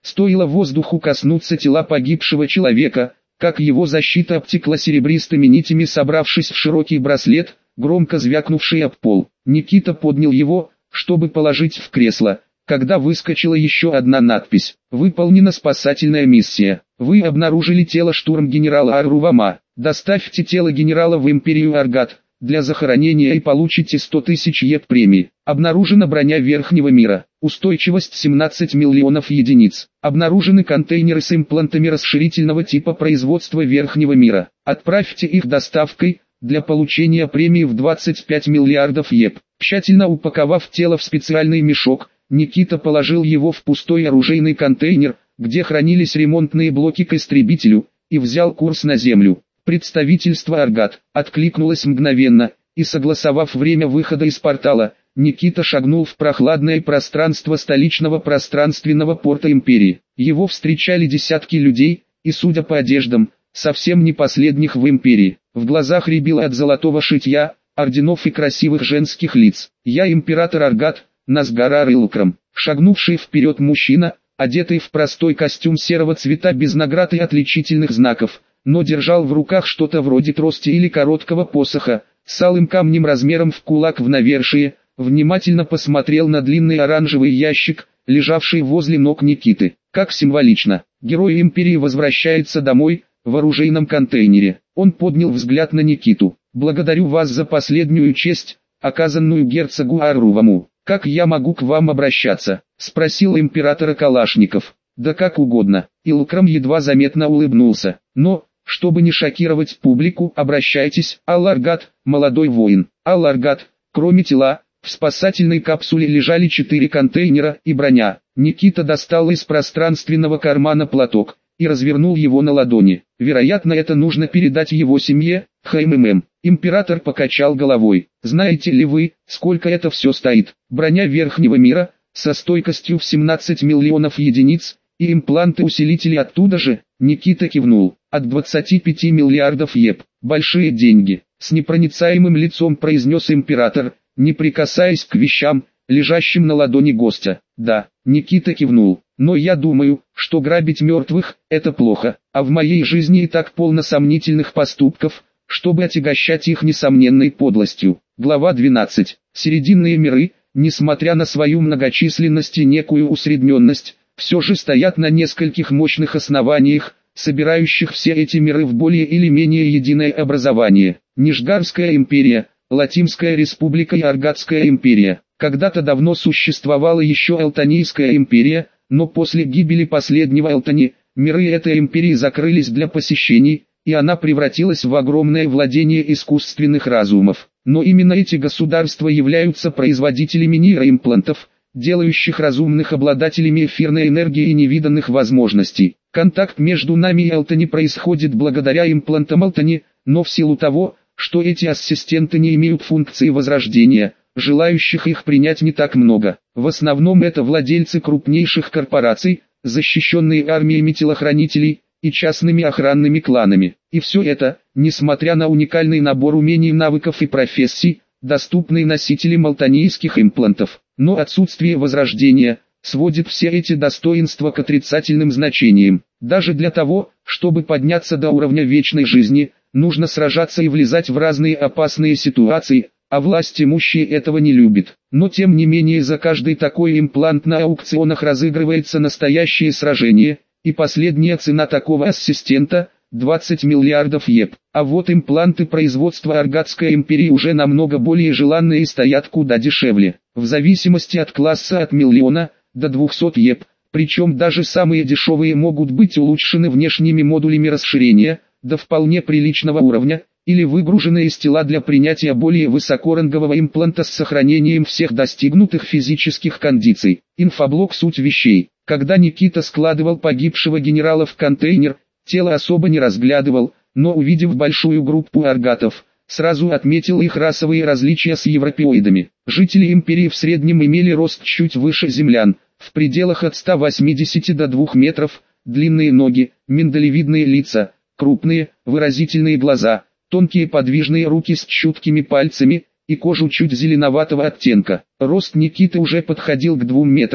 Стоило воздуху коснуться тела погибшего человека, как его защита обтекла серебристыми нитями, собравшись в широкий браслет, громко звякнувший об пол. Никита поднял его, чтобы положить в кресло, когда выскочила еще одна надпись: «Выполнена спасательная миссия. Вы обнаружили тело штурм-генерала Аррувама. Доставьте тело генерала в Империю Аргат для захоронения и получите 100 тысяч ЕП премии. Обнаружена броня Верхнего мира. Устойчивость 17 миллионов единиц. Обнаружены контейнеры с имплантами расширительного типа производства Верхнего мира. Отправьте их доставкой для получения премии в 25 миллиардов ЕП». Тщательно упаковав тело в специальный мешок, Никита положил его в пустой оружейный контейнер, где хранились ремонтные блоки к истребителю, и взял курс на землю. Представительство Аргат откликнулось мгновенно, и согласовав время выхода из портала, Никита шагнул в прохладное пространство столичного пространственного порта Империи. Его встречали десятки людей, и, судя по одеждам, совсем не последних в Империи. В глазах рябило от золотого шитья, орденов и красивых женских лиц. «Я император Аргат, Назгар Ар-Илкрам». Шагнувший вперед мужчина, одетый в простой костюм серого цвета без наград и отличительных знаков, но держал в руках что-то вроде трости или короткого посоха, с алым камнем размером в кулак в навершие, внимательно посмотрел на длинный оранжевый ящик, лежавший возле ног Никиты. Как символично, герой Империи возвращается домой, в оружейном контейнере. Он поднял взгляд на Никиту. «Благодарю вас за последнюю честь, оказанную герцогу Арруваму. Как я могу к вам обращаться?» — спросил императора Калашников. «Да как угодно». Илкрам едва заметно улыбнулся. «Но, чтобы не шокировать публику, обращайтесь, Ал-Аргат, молодой воин». Ал-Аргат, кроме тела, в спасательной капсуле лежали 4 контейнера и броня. Никита достал из пространственного кармана платок и развернул его на ладони. «Вероятно, это нужно передать его семье, ХММ». Император покачал головой. «Знаете ли вы, сколько это все стоит? Броня Верхнего мира, со стойкостью в 17 миллионов единиц, и импланты-усилители оттуда же?» Никита кивнул. «От 25 миллиардов ЕП. Большие деньги», — с непроницаемым лицом произнес император, не прикасаясь к вещам, лежащим на ладони гостя. «Да», — Никита кивнул. «Но я думаю, что грабить мертвых – это плохо, а в моей жизни и так полно сомнительных поступков, чтобы отягощать их несомненной подлостью». Глава 12. Серединные миры, несмотря на свою многочисленность и некую усредненность, все же стоят на нескольких мощных основаниях, собирающих все эти миры в более или менее единое образование. Нижгарская империя, Латимская республика и Аргатская империя. Когда-то давно существовала еще Элтонийская империя, но после гибели последнего Элтони, миры этой империи закрылись для посещений, и она превратилась в огромное владение искусственных разумов. Но именно эти государства являются производителями нейроимплантов, делающих разумных обладателями эфирной энергии и невиданных возможностей. Контакт между нами и Элтони происходит благодаря имплантам Элтони, но в силу того, что эти ассистенты не имеют функции возрождения, желающих их принять не так много. В основном это владельцы крупнейших корпораций, защищенные армиями телохранителей и частными охранными кланами. И все это, несмотря на уникальный набор умений, навыков и профессий, доступный носителям алтонийских имплантов. Но отсутствие возрождения сводит все эти достоинства к отрицательным значениям. Даже для того, чтобы подняться до уровня вечной жизни, нужно сражаться и влезать в разные опасные ситуации, а власть имущие этого не любит. Но тем не менее за каждый такой имплант на аукционах разыгрывается настоящее сражение, и последняя цена такого ассистента – 20 миллиардов ЕП. А вот импланты производства Аргатской империи уже намного более желанные и стоят куда дешевле. В зависимости от класса от миллиона до 200 ЕП, причем даже самые дешевые могут быть улучшены внешними модулями расширения, до вполне приличного уровня, или выгружены из тела для принятия более высокорангового импланта с сохранением всех достигнутых физических кондиций. Инфоблок «Суть вещей». Когда Никита складывал погибшего генерала в контейнер, тело особо не разглядывал, но увидев большую группу аргатов, сразу отметил их расовые различия с европеоидами. Жители империи в среднем имели рост чуть выше землян, в пределах от 180 до 2 метров, длинные ноги, миндалевидные лица, крупные, выразительные глаза, тонкие подвижные руки с чуткими пальцами, и кожу чуть зеленоватого оттенка. Рост Никиты уже подходил к 2 метрам,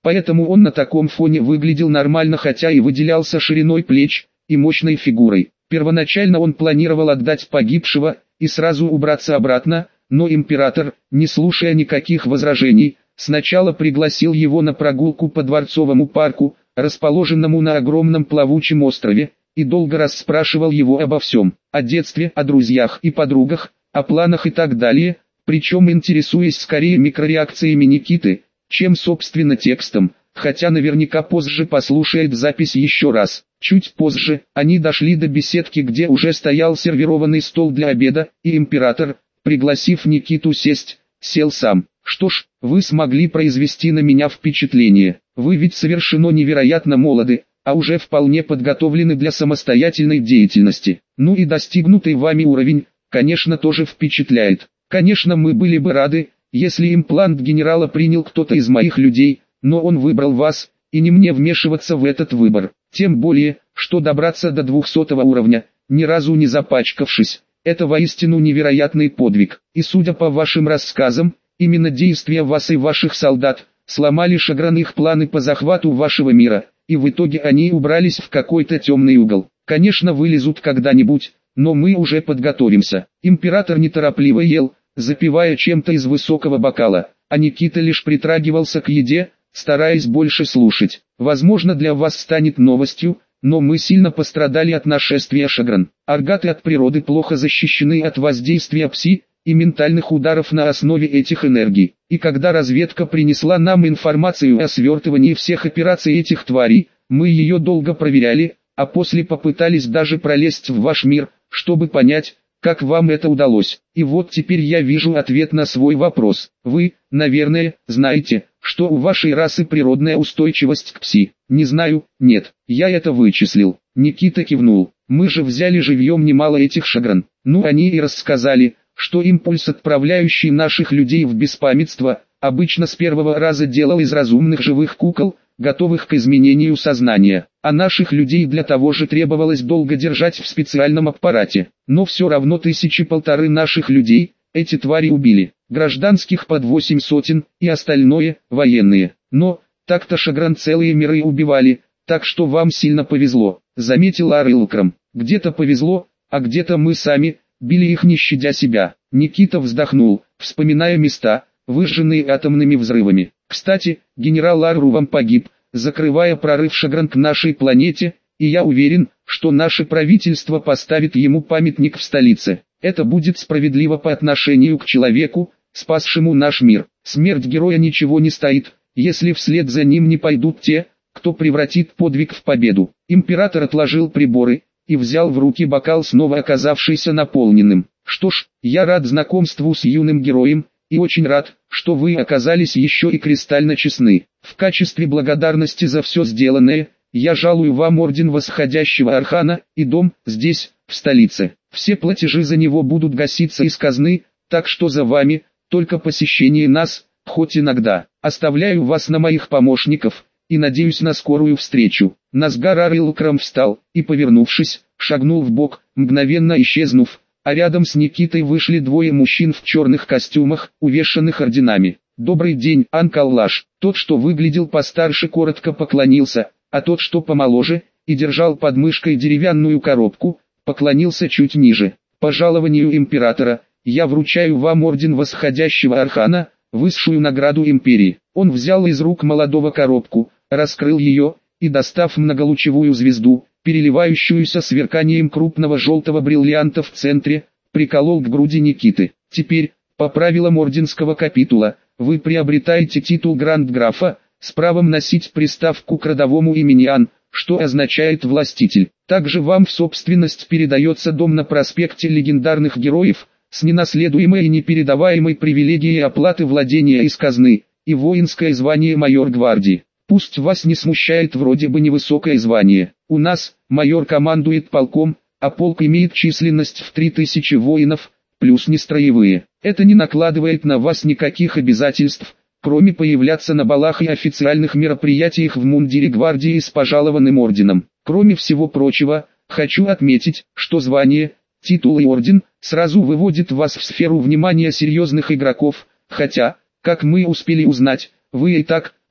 Поэтому он на таком фоне выглядел нормально, хотя и выделялся шириной плеч и мощной фигурой. Первоначально он планировал отдать погибшего и сразу убраться обратно, но император, не слушая никаких возражений, сначала пригласил его на прогулку по Дворцовому парку, расположенному на огромном плавучем острове, и долго расспрашивал его обо всем, о детстве, о друзьях и подругах, о планах и так далее, причем интересуясь скорее микрореакциями Никиты, чем собственно текстом, хотя наверняка позже послушает запись еще раз. Чуть позже, они дошли до беседки, где уже стоял сервированный стол для обеда, и император, пригласив Никиту сесть, сел сам. «Что ж, вы смогли произвести на меня впечатление. Вы ведь совершенно невероятно молоды, а уже вполне подготовлены для самостоятельной деятельности. Ну и достигнутый вами уровень, конечно, тоже впечатляет. Конечно, мы были бы рады, если имплант генерала принял кто-то из моих людей, но он выбрал вас, и не мне вмешиваться в этот выбор. Тем более, что добраться до 200 уровня, ни разу не запачкавшись, это воистину невероятный подвиг. И судя по вашим рассказам, именно действия вас и ваших солдат сломали Шагран их планы по захвату вашего мира, и в итоге они убрались в какой-то темный угол. Конечно, вылезут когда-нибудь, но мы уже подготовимся». Император неторопливо ел, запивая чем-то из высокого бокала, а Никита лишь притрагивался к еде, стараясь больше слушать. «Возможно, для вас станет новостью, но мы сильно пострадали от нашествия Шагран. Аргаты от природы плохо защищены от воздействия пси и ментальных ударов на основе этих энергий. И когда разведка принесла нам информацию о свертывании всех операций этих тварей, мы ее долго проверяли, а после попытались даже пролезть в ваш мир, чтобы понять, как вам это удалось. И вот теперь я вижу ответ на свой вопрос. Вы, наверное, знаете, что у вашей расы природная устойчивость к пси. Не знаю, нет, я это вычислил». Никита кивнул. «Мы же взяли живьем немало этих Шагран. Ну они и рассказали, что импульс, отправляющий наших людей в беспамятство, обычно с первого раза делал из разумных живых кукол, готовых к изменению сознания, а наших людей для того же требовалось долго держать в специальном аппарате. Но все равно 1000-1500 наших людей эти твари убили, гражданских под 800 и остальное – военные. Но, так-то Шагран целые миры убивали, так что вам сильно повезло», – заметил Ар-Илкрам. «Где-то повезло, а где-то мы сами били их, не щадя себя». Никита вздохнул, вспоминая места, выжженные атомными взрывами. «Кстати, генерал Ар-Рувам погиб, закрывая прорыв Шагран к нашей планете, и я уверен, что наше правительство поставит ему памятник в столице. Это будет справедливо по отношению к человеку, спасшему наш мир. Смерть героя ничего не стоит, если вслед за ним не пойдут те, кто превратит подвиг в победу». Император отложил приборы и взял в руки бокал, снова оказавшийся наполненным. «Что ж, я рад знакомству с юным героем, и очень рад, что вы оказались еще и кристально честны. В качестве благодарности за все сделанное, я жалую вам орден Восходящего Архана и дом здесь, в столице. Все платежи за него будут гаситься из казны, так что за вами, только посещение нас, хоть иногда. Оставляю вас на моих помощников, и надеюсь на скорую встречу». Назгар Ар-Илкрам встал и, повернувшись, шагнул вбок, мгновенно исчезнув, а рядом с Никитой вышли двое мужчин в черных костюмах, увешанных орденами. «Добрый день, Анкаллаш». Тот, что выглядел постарше, коротко поклонился, а тот, что помоложе и держал под мышкой деревянную коробку, поклонился чуть ниже. «По жалованию императора, я вручаю вам орден Восходящего Архана, высшую награду империи». Он взял из рук молодого коробку, раскрыл ее, и, достав многолучевую звезду, переливающуюся сверканием крупного желтого бриллианта в центре, приколол к груди Никиты. «Теперь, по правилам орденского капитула, вы приобретаете титул Гранд-графа, с правом носить приставку к родовому имени Ан, что означает «властитель». Также вам в собственность передается дом на проспекте Легендарных Героев, с ненаследуемой и непередаваемой привилегией оплаты владения из казны, и воинское звание майор гвардии. Пусть вас не смущает вроде бы невысокое звание. У нас, майор командует полком, а полк имеет численность в 3000 воинов, плюс нестроевые. Это не накладывает на вас никаких обязательств, кроме появляться на балах и официальных мероприятиях в мундире гвардии с пожалованным орденом. Кроме всего прочего, хочу отметить, что звание, титул и орден сразу выводит вас в сферу внимания серьезных игроков, хотя, как мы успели узнать, вы и так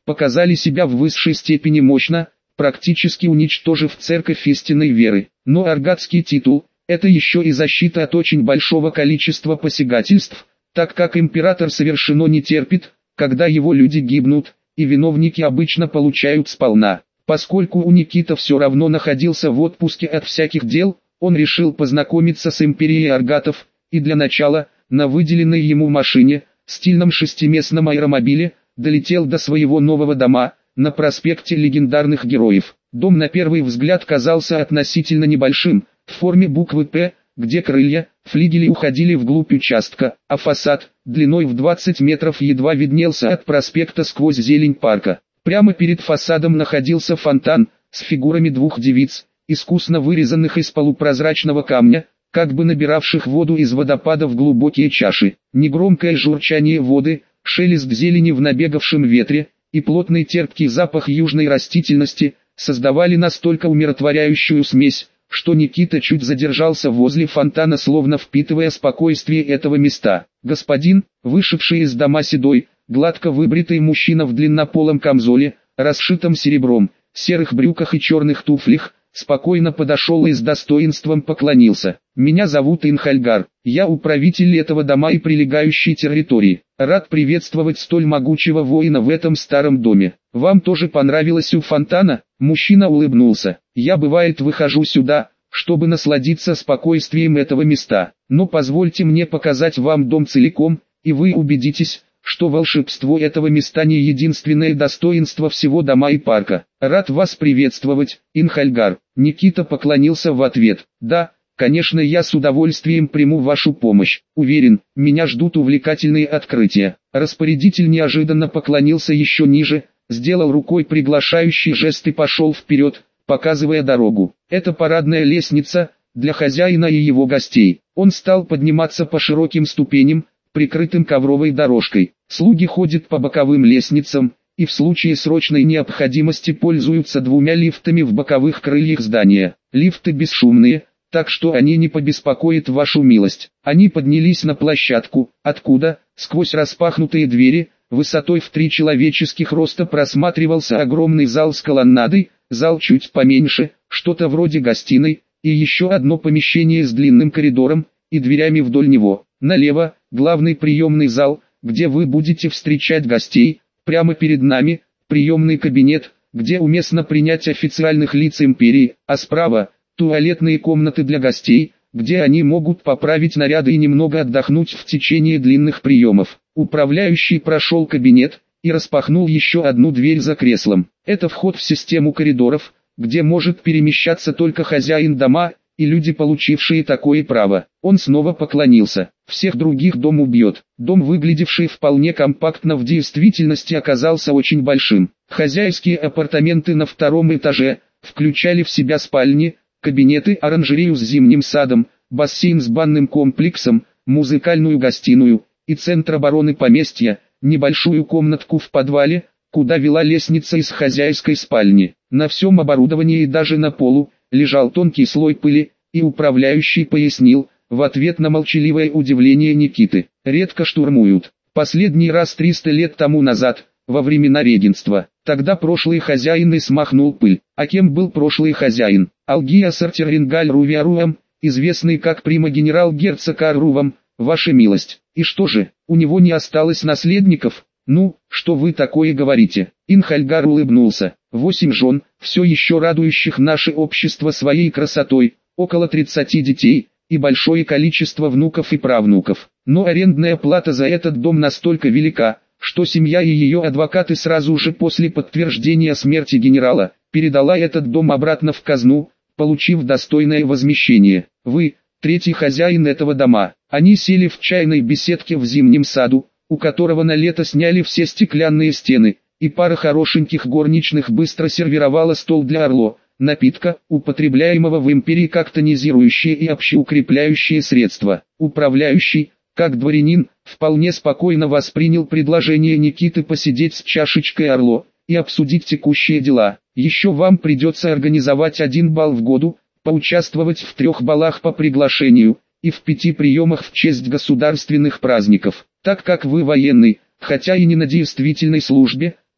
показали себя в высшей степени мощно, практически уничтожив церковь истинной веры. Но аргатский титул – это еще и защита от очень большого количества посягательств, так как император совершенно не терпит, когда его люди гибнут, и виновники обычно получают сполна. Поскольку у Никита все равно находился в отпуске от всяких дел, он решил познакомиться с империей аргатов, и для начала, на выделенной ему машине, стильном шестиместном аэромобиле, долетел до своего нового дома, на проспекте легендарных героев. Дом на первый взгляд казался относительно небольшим, в форме буквы «П», где крылья, флигели уходили вглубь участка, а фасад, длиной в 20 метров едва виднелся от проспекта сквозь зелень парка. Прямо перед фасадом находился фонтан, с фигурами двух девиц, искусно вырезанных из полупрозрачного камня, как бы набиравших воду из водопада в глубокие чаши. Негромкое журчание воды, шелест зелени в набегавшем ветре, и плотный терпкий запах южной растительности, создавали настолько умиротворяющую смесь, что Никита чуть задержался возле фонтана, словно впитывая спокойствие этого места. Господин, вышедший из дома седой, гладко выбритый мужчина в длиннополом камзоле, расшитом серебром, серых брюках и черных туфлях, спокойно подошел и с достоинством поклонился. «Меня зовут Инхальгар, я управитель этого дома и прилегающей территории. Рад приветствовать столь могучего воина в этом старом доме. Вам тоже понравилось у фонтана?» Мужчина улыбнулся. «Я бывает выхожу сюда, чтобы насладиться спокойствием этого места. Но позвольте мне показать вам дом целиком, и вы убедитесь, что волшебство этого места не единственное достоинство всего дома и парка. Рад вас приветствовать, Инхальгар». Никита поклонился в ответ. «Да, конечно, я с удовольствием приму вашу помощь. Уверен, меня ждут увлекательные открытия». Распорядитель неожиданно поклонился еще ниже, сделал рукой приглашающий жест и пошел вперед, показывая дорогу. «Это парадная лестница для хозяина и его гостей». Он стал подниматься по широким ступеням, прикрытым ковровой дорожкой. Слуги ходят по боковым лестницам, и в случае срочной необходимости пользуются двумя лифтами в боковых крыльях здания. Лифты бесшумные, так что они не побеспокоят вашу милость. Они поднялись на площадку, откуда, сквозь распахнутые двери, высотой в 3 человеческих роста просматривался огромный зал с колоннадой, зал чуть поменьше, что-то вроде гостиной, и еще одно помещение с длинным коридором и дверями вдоль него. Налево, главный приемный зал, где вы будете встречать гостей, прямо перед нами, приемный кабинет, где уместно принять официальных лиц империи, а справа, туалетные комнаты для гостей, где они могут поправить наряды и немного отдохнуть в течение длинных приемов. Управляющий прошел кабинет и распахнул еще одну дверь за креслом. Это вход в систему коридоров, где может перемещаться только хозяин дома и люди, получившие такое право. Он снова поклонился. Всех других дом убьет. Дом, выглядевший вполне компактно, в действительности оказался очень большим. Хозяйские апартаменты на 2-м этаже включали в себя спальни, кабинеты, оранжерею с зимним садом, бассейн с банным комплексом, музыкальную гостиную и центр обороны поместья, небольшую комнатку в подвале, куда вела лестница из хозяйской спальни. На всем оборудовании и даже на полу лежал тонкий слой пыли, и управляющий пояснил, в ответ на молчаливое удивление Никиты: «Редко штурмуют. Последний раз 300 лет тому назад, во времена регенства. Тогда прошлый хозяин и смахнул пыль». А кем был прошлый хозяин? Алгиас Артерингаль Рувиаруам, известный как примагенерал-герцог Аррувам, ваша милость. И что же, у него не осталось наследников? Ну, что вы такое говорите? Инхальгар улыбнулся. 8 жен, все еще радующих наше общество своей красотой, около 30 детей, и большое количество внуков и правнуков. Но арендная плата за этот дом настолько велика, что семья и ее адвокаты сразу же после подтверждения смерти генерала, передала этот дом обратно в казну, получив достойное возмещение. Вы, третий хозяин этого дома. Они сели в чайной беседке в зимнем саду, у которого на лето сняли все стеклянные стены, и пара хорошеньких горничных быстро сервировала стол для Орло, напитка, употребляемого в империи как тонизирующее и общеукрепляющее средство. Управляющий, как дворянин, вполне спокойно воспринял предложение Никиты посидеть с чашечкой Орло и обсудить текущие дела. Еще вам придется организовать 1 бал в году, поучаствовать в 3 балах по приглашению и в 5 приемах в честь государственных праздников. Так как вы военный, хотя и не на действительной службе,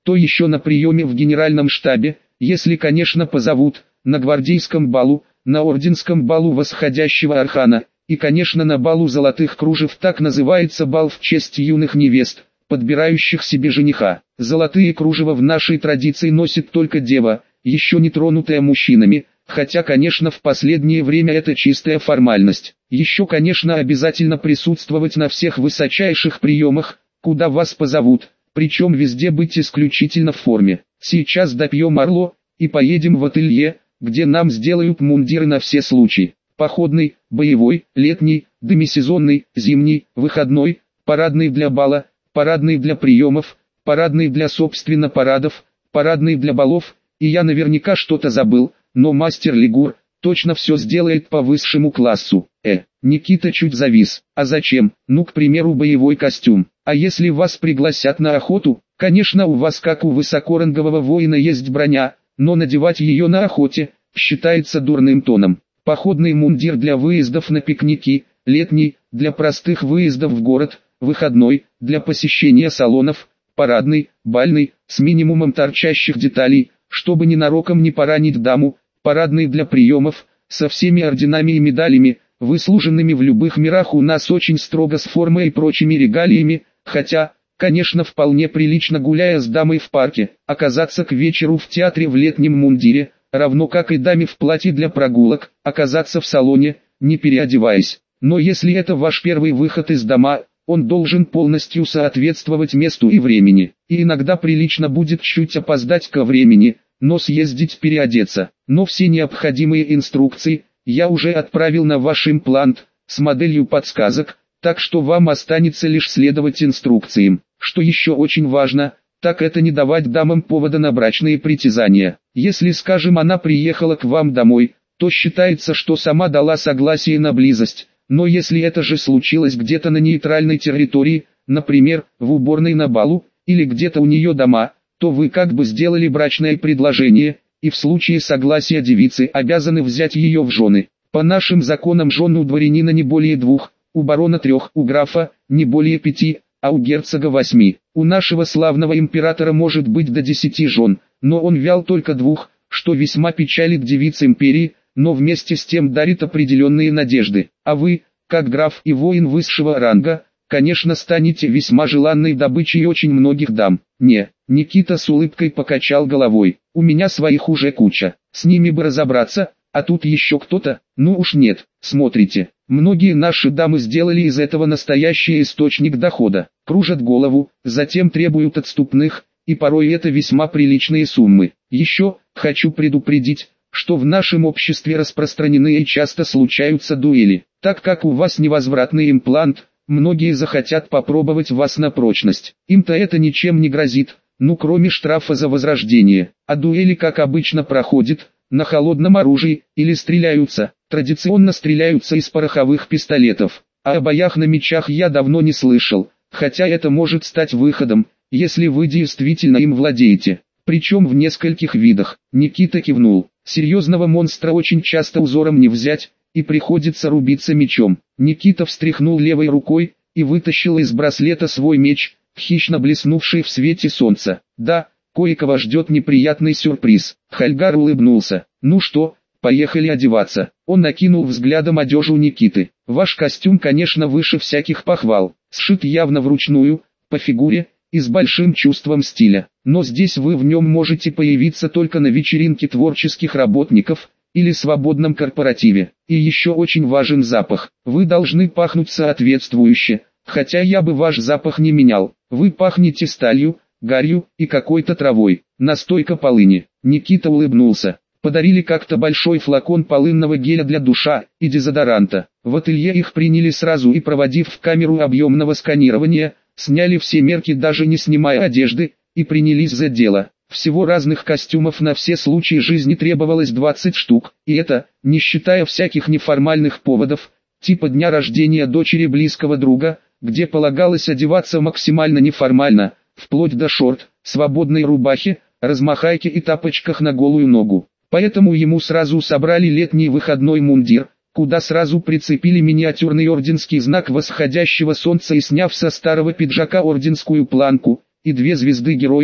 то еще на приеме в генеральном штабе, если, конечно, позовут, на гвардейском балу, на орденском балу восходящего архана, и, конечно, на балу золотых кружев, так называется бал в честь юных невест, подбирающих себе жениха. Золотые кружева в нашей традиции носит только дева, еще не тронутая мужчинами, хотя, конечно, в последнее время это чистая формальность. Еще, конечно, обязательно присутствовать на всех высочайших приемах, куда вас позовут, причем везде быть исключительно в форме. Сейчас допьем орло, и поедем в ателье, где нам сделают мундиры на все случаи. Походный, боевой, летний, демисезонный, зимний, выходной, парадный для бала, парадный для приемов, парадный для собственно парадов, парадный для балов, и я наверняка что-то забыл, но мастер Лигур точно все сделает по высшему классу. Никита чуть завис. А зачем? Ну, к примеру, боевой костюм. А если вас пригласят на охоту, конечно, у вас, как у высокорангового воина, есть броня, но надевать ее на охоте считается дурным тоном. Походный мундир для выездов на пикники, летний для простых выездов в город, выходной для посещения салонов, парадный, бальный, с минимумом торчащих деталей, чтобы ненароком не поранить даму, парадный для приемов, со всеми орденами и медалями, выслуженными в любых мирах. У нас очень строго с формой и прочими регалиями, хотя, конечно, вполне прилично, гуляя с дамой в парке, оказаться к вечеру в театре в летнем мундире, равно как и даме в платье для прогулок, оказаться в салоне, не переодеваясь. Но если это ваш первый выход из дома, он должен полностью соответствовать месту и времени. И иногда прилично будет чуть опоздать ко времени, но съездить переодеться. Но все необходимые инструкции я уже отправил на ваш имплант, с моделью подсказок, так что вам останется лишь следовать инструкциям. Что еще очень важно, так это не давать дамам повода на брачные притязания. Если, скажем, она приехала к вам домой, то считается, что сама дала согласие на близость. Но если это же случилось где-то на нейтральной территории, например, в уборной на балу, или где-то у нее дома, то вы как бы сделали брачное предложение, и в случае согласия девицы обязаны взять ее в жены. По нашим законам жен у дворянина не более 2, у барона 3, у графа не более 5, а у герцога 8. У нашего славного императора может быть до 10 жен, но он вял только 2, что весьма печалит девиц империи, но вместе с тем дарит определенные надежды. А вы, как граф и воин высшего ранга, конечно, станете весьма желанной добычей очень многих дам. Не, Никита с улыбкой покачал головой. У меня своих уже куча, с ними бы разобраться, а тут еще кто-то, ну уж нет. Смотрите, многие наши дамы сделали из этого настоящий источник дохода, кружат голову, затем требуют отступных, и порой это весьма приличные суммы. Еще, хочу предупредить, что в нашем обществе распространены и часто случаются дуэли. Так как у вас невозвратный имплант, многие захотят попробовать вас на прочность. Им-то это ничем не грозит, ну кроме штрафа за возрождение. А дуэли, как обычно, проходят на холодном оружии, или стреляются. Традиционно стреляются из пороховых пистолетов. А о боях на мечах я давно не слышал, хотя это может стать выходом, если вы действительно им владеете. Причем в нескольких видах. Никита кивнул. Серьезного монстра очень часто узором не взять, и приходится рубиться мечом. Никита встряхнул левой рукой и вытащил из браслета свой меч, хищно блеснувший в свете солнца. Да, кое-кого ждет неприятный сюрприз. Хальгар улыбнулся. Ну что, поехали одеваться. Он накинул взглядом одежду Никиты. Ваш костюм, конечно, выше всяких похвал. Сшит явно вручную, по фигуре, и с большим чувством стиля. Но здесь вы в нем можете появиться только на вечеринке творческих работников, или свободном корпоративе. И еще очень важен запах. Вы должны пахнуть соответствующе, хотя я бы ваш запах не менял. Вы пахнете сталью, гарью и какой-то травой. Настойка полыни. Никита улыбнулся. Подарили как-то большой флакон полынного геля для душа и дезодоранта. В ателье их приняли сразу и, проводив в камеру объемного сканирования, сняли все мерки, даже не снимая одежды, и принялись за дело. Всего разных костюмов на все случаи жизни требовалось 20 штук, и это, не считая всяких неформальных поводов, типа дня рождения дочери близкого друга, где полагалось одеваться максимально неформально, вплоть до шорт, свободной рубахи, размахайки и тапочках на голую ногу. Поэтому ему сразу собрали летний выходной мундир, куда сразу прицепили миниатюрный орденский знак восходящего солнца и, сняв со старого пиджака орденскую планку, и 2 звезды героя,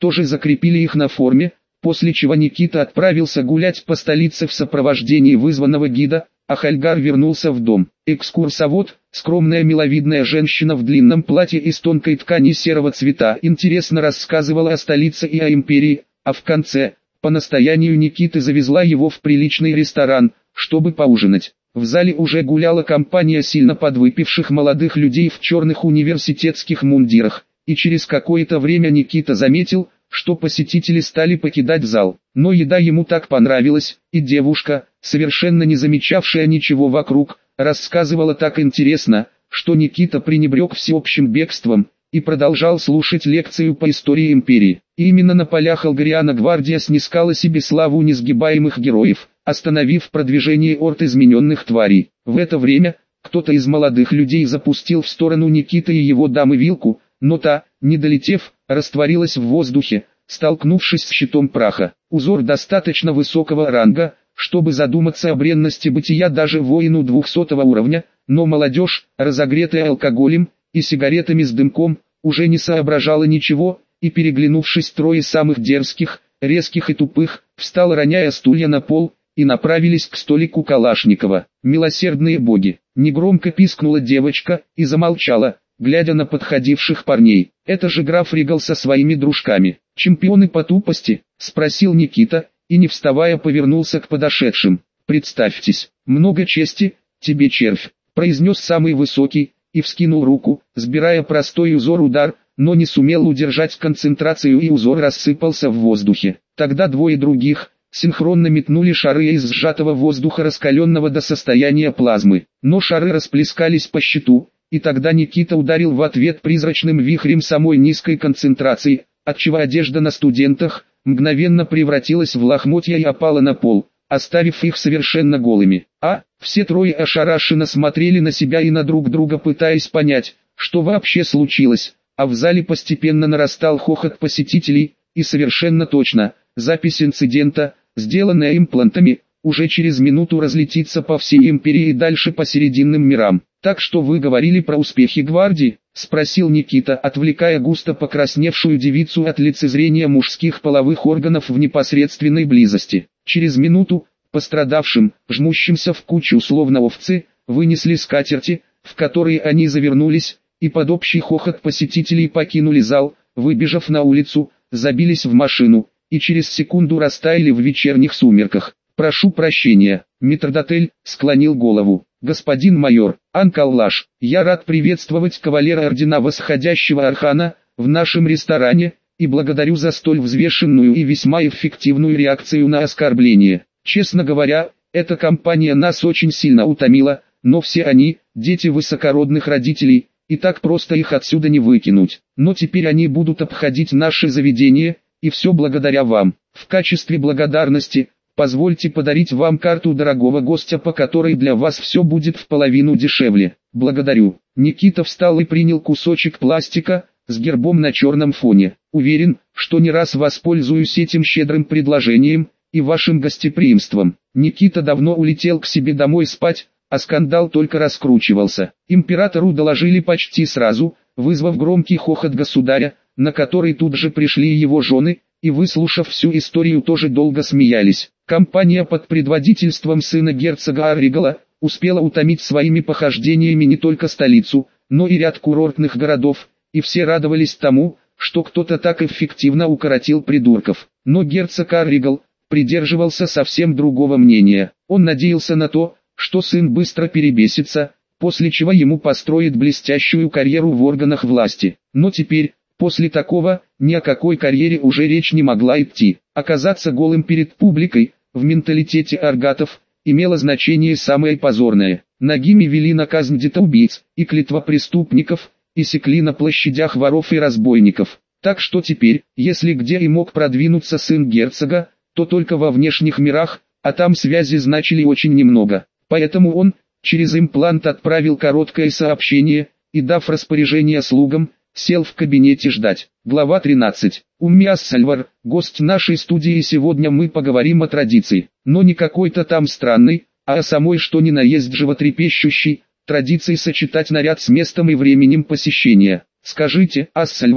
тоже закрепили их на форме, после чего Никита отправился гулять по столице в сопровождении вызванного гида, а Хальгар вернулся в дом. Экскурсовод, скромная миловидная женщина в длинном платье из тонкой ткани серого цвета, интересно рассказывала о столице и о империи, а в конце, по настоянию Никиты, завезла его в приличный ресторан, чтобы поужинать. В зале уже гуляла компания сильно подвыпивших молодых людей в черных университетских мундирах, и через какое-то время Никита заметил, что посетители стали покидать зал. Но еда ему так понравилась, и девушка, совершенно не замечавшая ничего вокруг, рассказывала так интересно, что Никита пренебрег всеобщим бегством и продолжал слушать лекцию по истории империи. И именно на полях Алгариана гвардия снискала себе славу несгибаемых героев, остановив продвижение орд измененных тварей. В это время, кто-то из молодых людей запустил в сторону Никиты и его дамы вилку, но та, не долетев, растворилась в воздухе, столкнувшись с щитом праха. Узор достаточно высокого ранга, чтобы задуматься о бренности бытия даже воину 200 уровня, но молодежь, разогретая алкоголем и сигаретами с дымком, уже не соображала ничего, и переглянувшись, трое самых дерзких, резких и тупых, встал, роняя стулья на пол, и направились к столику Калашникова. «Милосердные боги!» — негромко пискнула девочка и замолчала, глядя на подходивших парней. «Это же граф Ригал со своими дружками. Чемпионы по тупости?» — спросил Никита, и не вставая повернулся к подошедшим. «Представьтесь, много чести, тебе, червь!» — произнес самый высокий, и вскинул руку, сбирая простой удар, но не сумел удержать концентрацию, и узор рассыпался в воздухе. Тогда двое других синхронно метнули шары из сжатого воздуха, раскаленного до состояния плазмы, но шары расплескались по щиту, и тогда Никита ударил в ответ призрачным вихрем самой низкой концентрации, отчего одежда на студентах мгновенно превратилась в лохмотья и опала на пол, оставив их совершенно голыми. Все трое ошарашенно смотрели на себя и на друг друга, пытаясь понять, что вообще случилось, а в зале постепенно нарастал хохот посетителей, и совершенно точно, запись инцидента, сделанная имплантами, уже через минуту разлетится по всей империи и дальше по серединным мирам. «Так что вы говорили про успехи гвардии?» — спросил Никита, отвлекая густо покрасневшую девицу от лицезрения мужских половых органов в непосредственной близости. Через минуту, пострадавшим, жмущимся в кучу словно овцы, вынесли скатерти, в которые они завернулись, и под общий хохот посетителей покинули зал, выбежав на улицу, забились в машину, и через секунду растаяли в вечерних сумерках. «Прошу прощения», — метрдотель склонил голову. «Господин майор, Анкаллаш, я рад приветствовать кавалера ордена Восходящего Архана в нашем ресторане, и благодарю за столь взвешенную и весьма эффективную реакцию на оскорбление. Честно говоря, эта компания нас очень сильно утомила, но все они, дети высокородных родителей, и так просто их отсюда не выкинуть. Но теперь они будут обходить наше заведение, и все благодаря вам. В качестве благодарности, позвольте подарить вам карту дорогого гостя, по которой для вас все будет в половину дешевле. Благодарю». Никита встал и принял кусочек пластика с гербом на черном фоне. «Уверен, что не раз воспользуюсь этим щедрым предложением и вашим гостеприимством». Никита давно улетел к себе домой спать, а скандал только раскручивался. Императору доложили почти сразу, вызвав громкий хохот государя, на который тут же пришли его жены, и, выслушав всю историю, тоже долго смеялись. Компания под предводительством сына герцога Арригала успела утомить своими похождениями не только столицу, но и ряд курортных городов, и все радовались тому, что кто-то так эффективно укоротил придурков. Но герцог Арригал придерживался совсем другого мнения. Он надеялся на то, что сын быстро перебесится, после чего ему построит блестящую карьеру в органах власти. Но теперь, после такого, ни о какой карьере уже речь не могла идти. Оказаться голым перед публикой, в менталитете аргатов, имело значение самое позорное. Нагими вели на казнь детоубийц, и клетва преступников, и секли на площадях воров и разбойников. Так что теперь, если где и мог продвинуться сын герцога, то только во внешних мирах, а там связи значили очень немного. Поэтому он, через имплант, отправил короткое сообщение, и, дав распоряжение слугам, сел в кабинете ждать. Глава 13. Уммиас Сальвар, гость нашей студии, и сегодня мы поговорим о традиции, но не какой-то там странной, а о самой что ни на есть животрепещущей, традиции сочетать наряд с местом и временем посещения. Скажите, Ассальвар,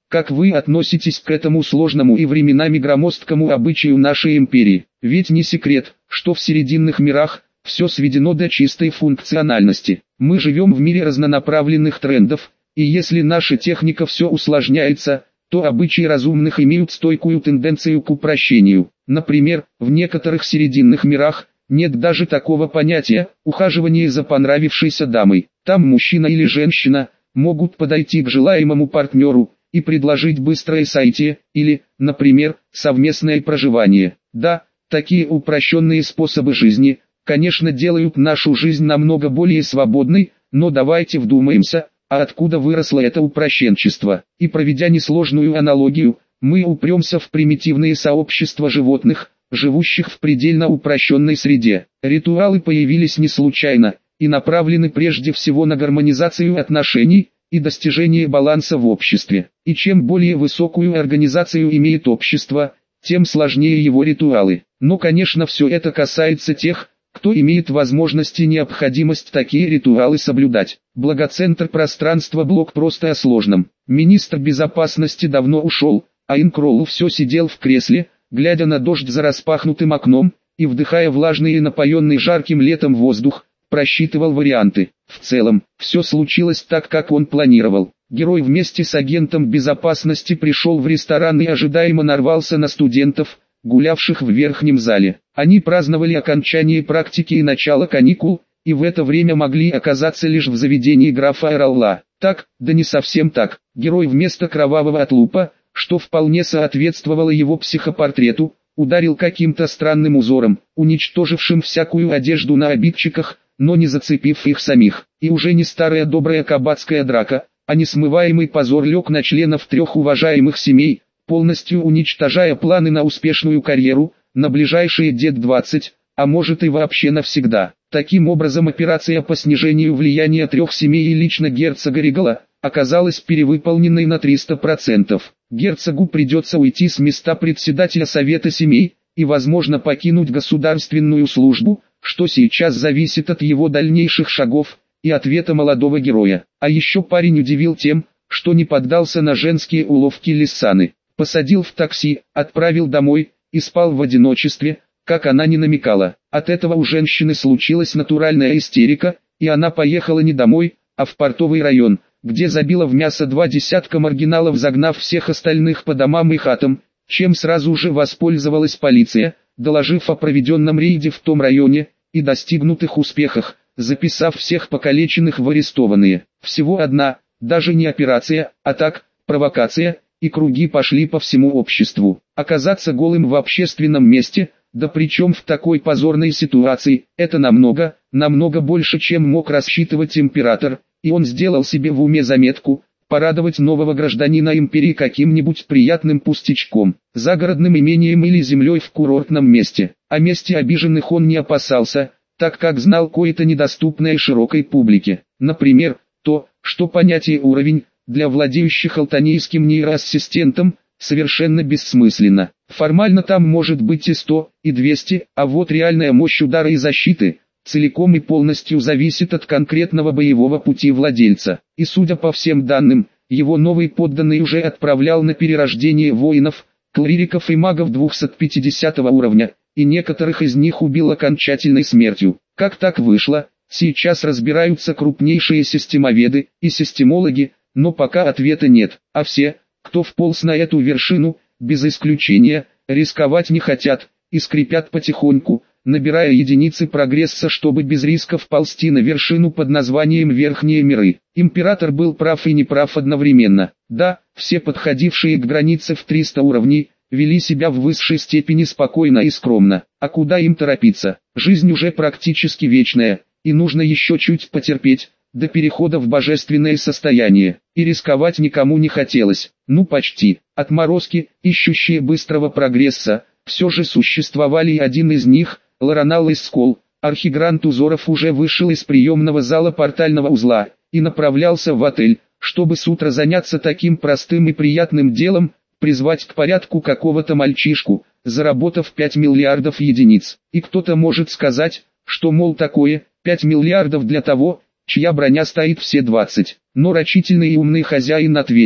как вы относитесь к этому сложному и временами громоздкому обычаю нашей империи? Ведь не секрет, что в Срединных мирах все сведено до чистой функциональности. Мы живем в мире разнонаправленных трендов, и если наша техника все усложняется, то обычаи разумных имеют стойкую тенденцию к упрощению. Например, в некоторых Срединных мирах нет даже такого понятия «ухаживание за понравившейся дамой». Там мужчина или женщина могут подойти к желаемому партнеру и предложить быстрое соитие, или, например, совместное проживание. Да, такие упрощенные способы жизни, конечно, делают нашу жизнь намного более свободной, но давайте вдумаемся, а откуда выросло это упрощенчество? И проведя несложную аналогию, мы упремся в примитивные сообщества животных, живущих в предельно упрощенной среде. Ритуалы появились не случайно, и направлены прежде всего на гармонизацию отношений и достижение баланса в обществе. И чем более высокую организацию имеет общество, тем сложнее его ритуалы. Но, конечно, все это касается тех, кто имеет возможность и необходимость такие ритуалы соблюдать. Благоцентр пространства блок просто о сложном. Министр безопасности давно ушел, а Инкролл все сидел в кресле, глядя на дождь за распахнутым окном, и вдыхая влажный и напоенный жарким летом воздух, просчитывал варианты. В целом, все случилось так, как он планировал. Герой вместе с агентом безопасности пришел в ресторан и ожидаемо нарвался на студентов, гулявших в верхнем зале. Они праздновали окончание практики и начало каникул, и в это время могли оказаться лишь в заведении графа Эролла. Так, да не совсем так. Герой вместо кровавого отлупа, что вполне соответствовало его психопортрету, ударил каким-то странным узором, уничтожившим всякую одежду на обидчиках, но не зацепив их самих. И уже не старая добрая кабацкая драка, а несмываемый позор лег на членов трех уважаемых семей, полностью уничтожая планы на успешную карьеру, на ближайшие лет 20, а может и вообще навсегда. Таким образом, операция по снижению влияния трех семей и лично герцога Регала оказалась перевыполненной на 300%. Герцогу придется уйти с места председателя Совета семей и, возможно, покинуть государственную службу, что сейчас зависит от его дальнейших шагов и ответа молодого героя. А еще парень удивил тем, что не поддался на женские уловки Лиссаны. Посадил в такси, отправил домой и спал в одиночестве, как она не намекала. От этого у женщины случилась натуральная истерика, и она поехала не домой, а в портовый район, где забила в мясо 2 десятка маргиналов, загнав всех остальных по домам и хатам, чем сразу же воспользовалась полиция, доложив о проведенном рейде в том районе и достигнутых успехах, записав всех покалеченных в арестованные. Всего одна, даже не операция, а так, провокация, и круги пошли по всему обществу. Оказаться голым в общественном месте, да причем в такой позорной ситуации, это намного больше, чем мог рассчитывать император, и он сделал себе в уме заметку, порадовать нового гражданина империи каким-нибудь приятным пустячком, загородным имением или землей в курортном месте. О месте обиженных он не опасался, так как знал кое-то недоступное широкой публике. Например, то, что понятие «уровень» для владеющих алтанейским нейроассистентом совершенно бессмысленно. Формально там может быть и 100, и 200, а вот реальная мощь удара и защиты целиком и полностью зависит от конкретного боевого пути владельца. И судя по всем данным, его новый подданный уже отправлял на перерождение воинов, клириков и магов 250 уровня, и некоторых из них убил окончательной смертью. Как так вышло, сейчас разбираются крупнейшие системоведы и системологи, но пока ответа нет, а все, кто вполз на эту вершину, без исключения, рисковать не хотят, и скрипят потихоньку, набирая единицы прогресса, чтобы без рисков ползти на вершину под названием Верхние миры. Император был прав и неправ одновременно. Да, все подходившие к границе в 300 уровней, вели себя в высшей степени спокойно и скромно. А куда им торопиться? Жизнь уже практически вечная, и нужно еще чуть потерпеть, до перехода в божественное состояние, и рисковать никому не хотелось. Ну почти. Отморозки, ищущие быстрого прогресса, все же существовали, и один из них, Лоранал Искол, архигрант Узоров, уже вышел из приемного зала портального узла и направлялся в отель, чтобы с утра заняться таким простым и приятным делом, призвать к порядку какого-то мальчишку, заработав 5 миллиардов единиц. И кто-то может сказать, что мол такое, 5 миллиардов для того, чья броня стоит все 20. Но рачительный и умный хозяин ответит: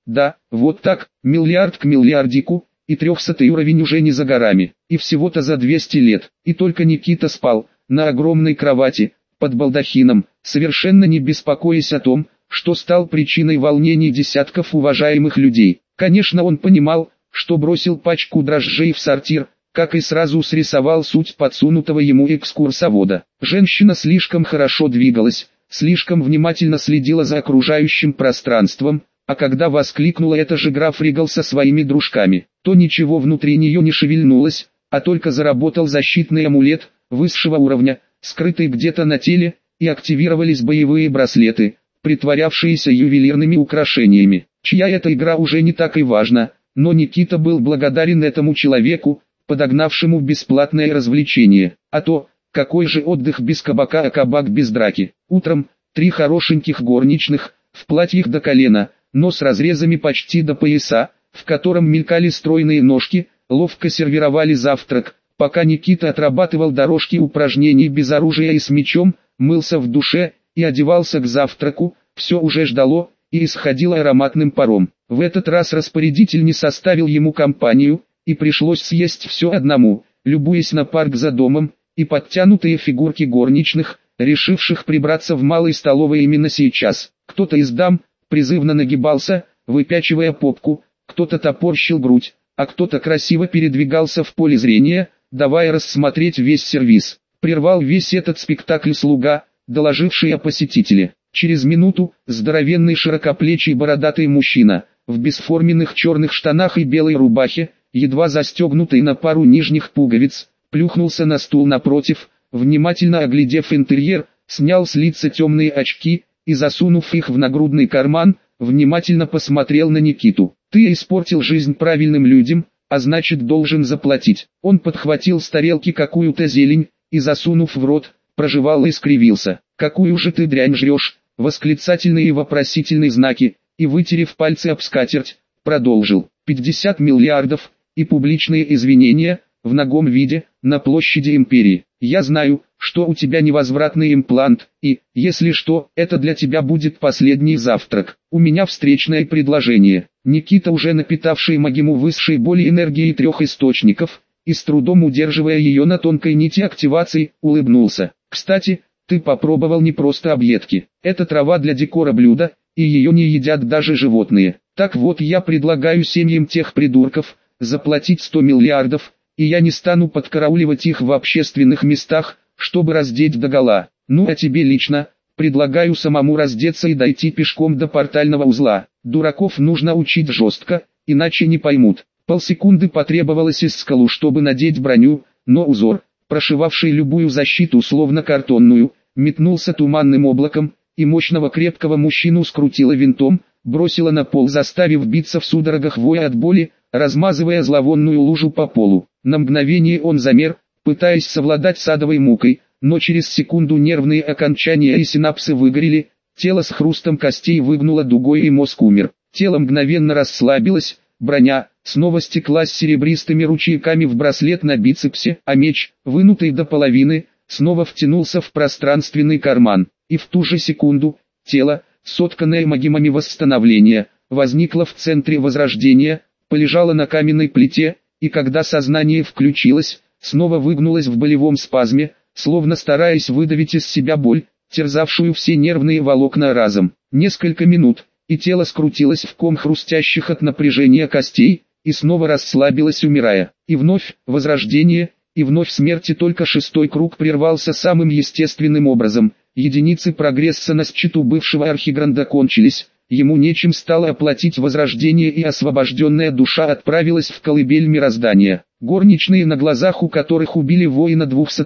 Да, вот так, миллиард к миллиардику, и 300-й уровень уже не за горами. И всего-то за 200 лет. И только Никита спал, на огромной кровати, под балдахином, совершенно не беспокоясь о том, что стал причиной волнений десятков уважаемых людей. Конечно, он понимал, что бросил пачку дрожжей в сортир, как и сразу срисовал суть подсунутого ему экскурсовода. Женщина слишком хорошо двигалась, слишком внимательно следила за окружающим пространством, а когда воскликнула «это же граф Ригал со своими дружками», то ничего внутри нее не шевельнулось, а только заработал защитный амулет высшего уровня, скрытый где-то на теле, и активировались боевые браслеты, притворявшиеся ювелирными украшениями. Чья эта игра уже не так и важно, но Никита был благодарен этому человеку, подогнавшему бесплатное развлечение. А то, какой же отдых без кабака, а кабак без драки. Утром 3 хорошеньких горничных, в платьях до колена, но с разрезами почти до пояса, в котором мелькали стройные ножки, ловко сервировали завтрак, пока Никита отрабатывал дорожки упражнений без оружия и с мечом, мылся в душе и одевался к завтраку, все уже ждало и исходило ароматным паром. В этот раз распорядитель не составил ему компанию, и пришлось съесть все одному, любуясь на парк за домом, и подтянутые фигурки горничных, решивших прибраться в малой столовой именно сейчас. Кто-то из дам призывно нагибался, выпячивая попку, кто-то топорщил грудь, а кто-то красиво передвигался в поле зрения, давая рассмотреть весь сервиз. Прервал весь этот спектакль слуга, доложивший о посетителе. Через минуту, здоровенный широкоплечий бородатый мужчина, в бесформенных черных штанах и белой рубахе, едва застегнутый на пару нижних пуговиц, плюхнулся на стул напротив, внимательно оглядев интерьер, снял с лица темные очки и, засунув их в нагрудный карман, внимательно посмотрел на Никиту. «Ты испортил жизнь правильным людям, а значит должен заплатить». Он подхватил с тарелки какую-то зелень и, засунув в рот, прожевал и скривился. «Какую же ты дрянь жрешь?» Восклицательные и вопросительные знаки, и, вытерев пальцы об скатерть, продолжил. 50 миллиардов, и публичные извинения, в нагом виде, на площади империи. Я знаю, что у тебя невозвратный имплант, и, если что, это для тебя будет последний завтрак. У меня встречное предложение». Никита, уже напитавший Магиму высшей боли энергией 3 источников, и с трудом удерживая ее на тонкой нити активации, улыбнулся. «Кстати, ты попробовал не просто объедки. Это трава для декора блюда, и ее не едят даже животные. Так вот, я предлагаю семьям тех придурков заплатить 100 миллиардов, и я не стану подкарауливать их в общественных местах, чтобы раздеть догола. Ну а тебе лично, предлагаю самому раздеться и дойти пешком до портального узла. Дураков нужно учить жестко, иначе не поймут». Полсекунды потребовалось Искалу, чтобы надеть броню, но узор, прошивавший любую защиту словно картонную, метнулся туманным облаком, и мощного крепкого мужчину скрутило винтом, бросило на пол, заставив биться в судорогах, воя от боли, размазывая зловонную лужу по полу. На мгновение он замер, пытаясь совладать с адовой мукой, но через секунду нервные окончания и синапсы выгорели, тело с хрустом костей выгнуло дугой и мозг умер. Тело мгновенно расслабилось, броня снова стеклась серебристыми ручейками в браслет на бицепсе, а меч, вынутый до половины, снова втянулся в пространственный карман. И в ту же секунду, тело, сотканное магимами восстановления, возникло в центре возрождения, полежало на каменной плите, и когда сознание включилось, снова выгнулось в болевом спазме, словно стараясь выдавить из себя боль, терзавшую все нервные волокна разом. Несколько минут, и тело скрутилось в ком хрустящих от напряжения костей, и снова расслабилось, умирая. И вновь возрождение, и вновь смерть, и только 6-й круг прервался самым естественным образом. Единицы прогресса на счету бывшего архигранда кончились, ему нечем стало оплатить возрождение, и освобожденная душа отправилась в колыбель мироздания. Горничные, на глазах у которых убили воина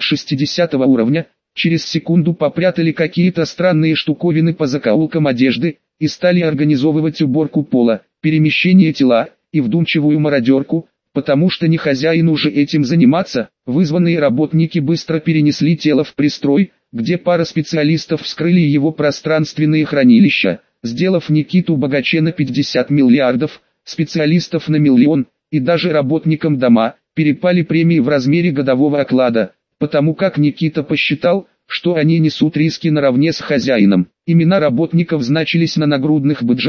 260 уровня, через секунду попрятали какие-то странные штуковины по закоулкам одежды, и стали организовывать уборку пола, перемещение тела, и вдумчивую мародерку, потому что не хозяину же этим заниматься. Вызванные работники быстро перенесли тело в пристрой, где пара специалистов вскрыли его пространственные хранилища, сделав Никиту богаче на 50 миллиардов, специалистов на миллион, и даже работникам дома перепали премии в размере годового оклада, потому как Никита посчитал, что они несут риски наравне с хозяином. Имена работников значились на нагрудных бэджах,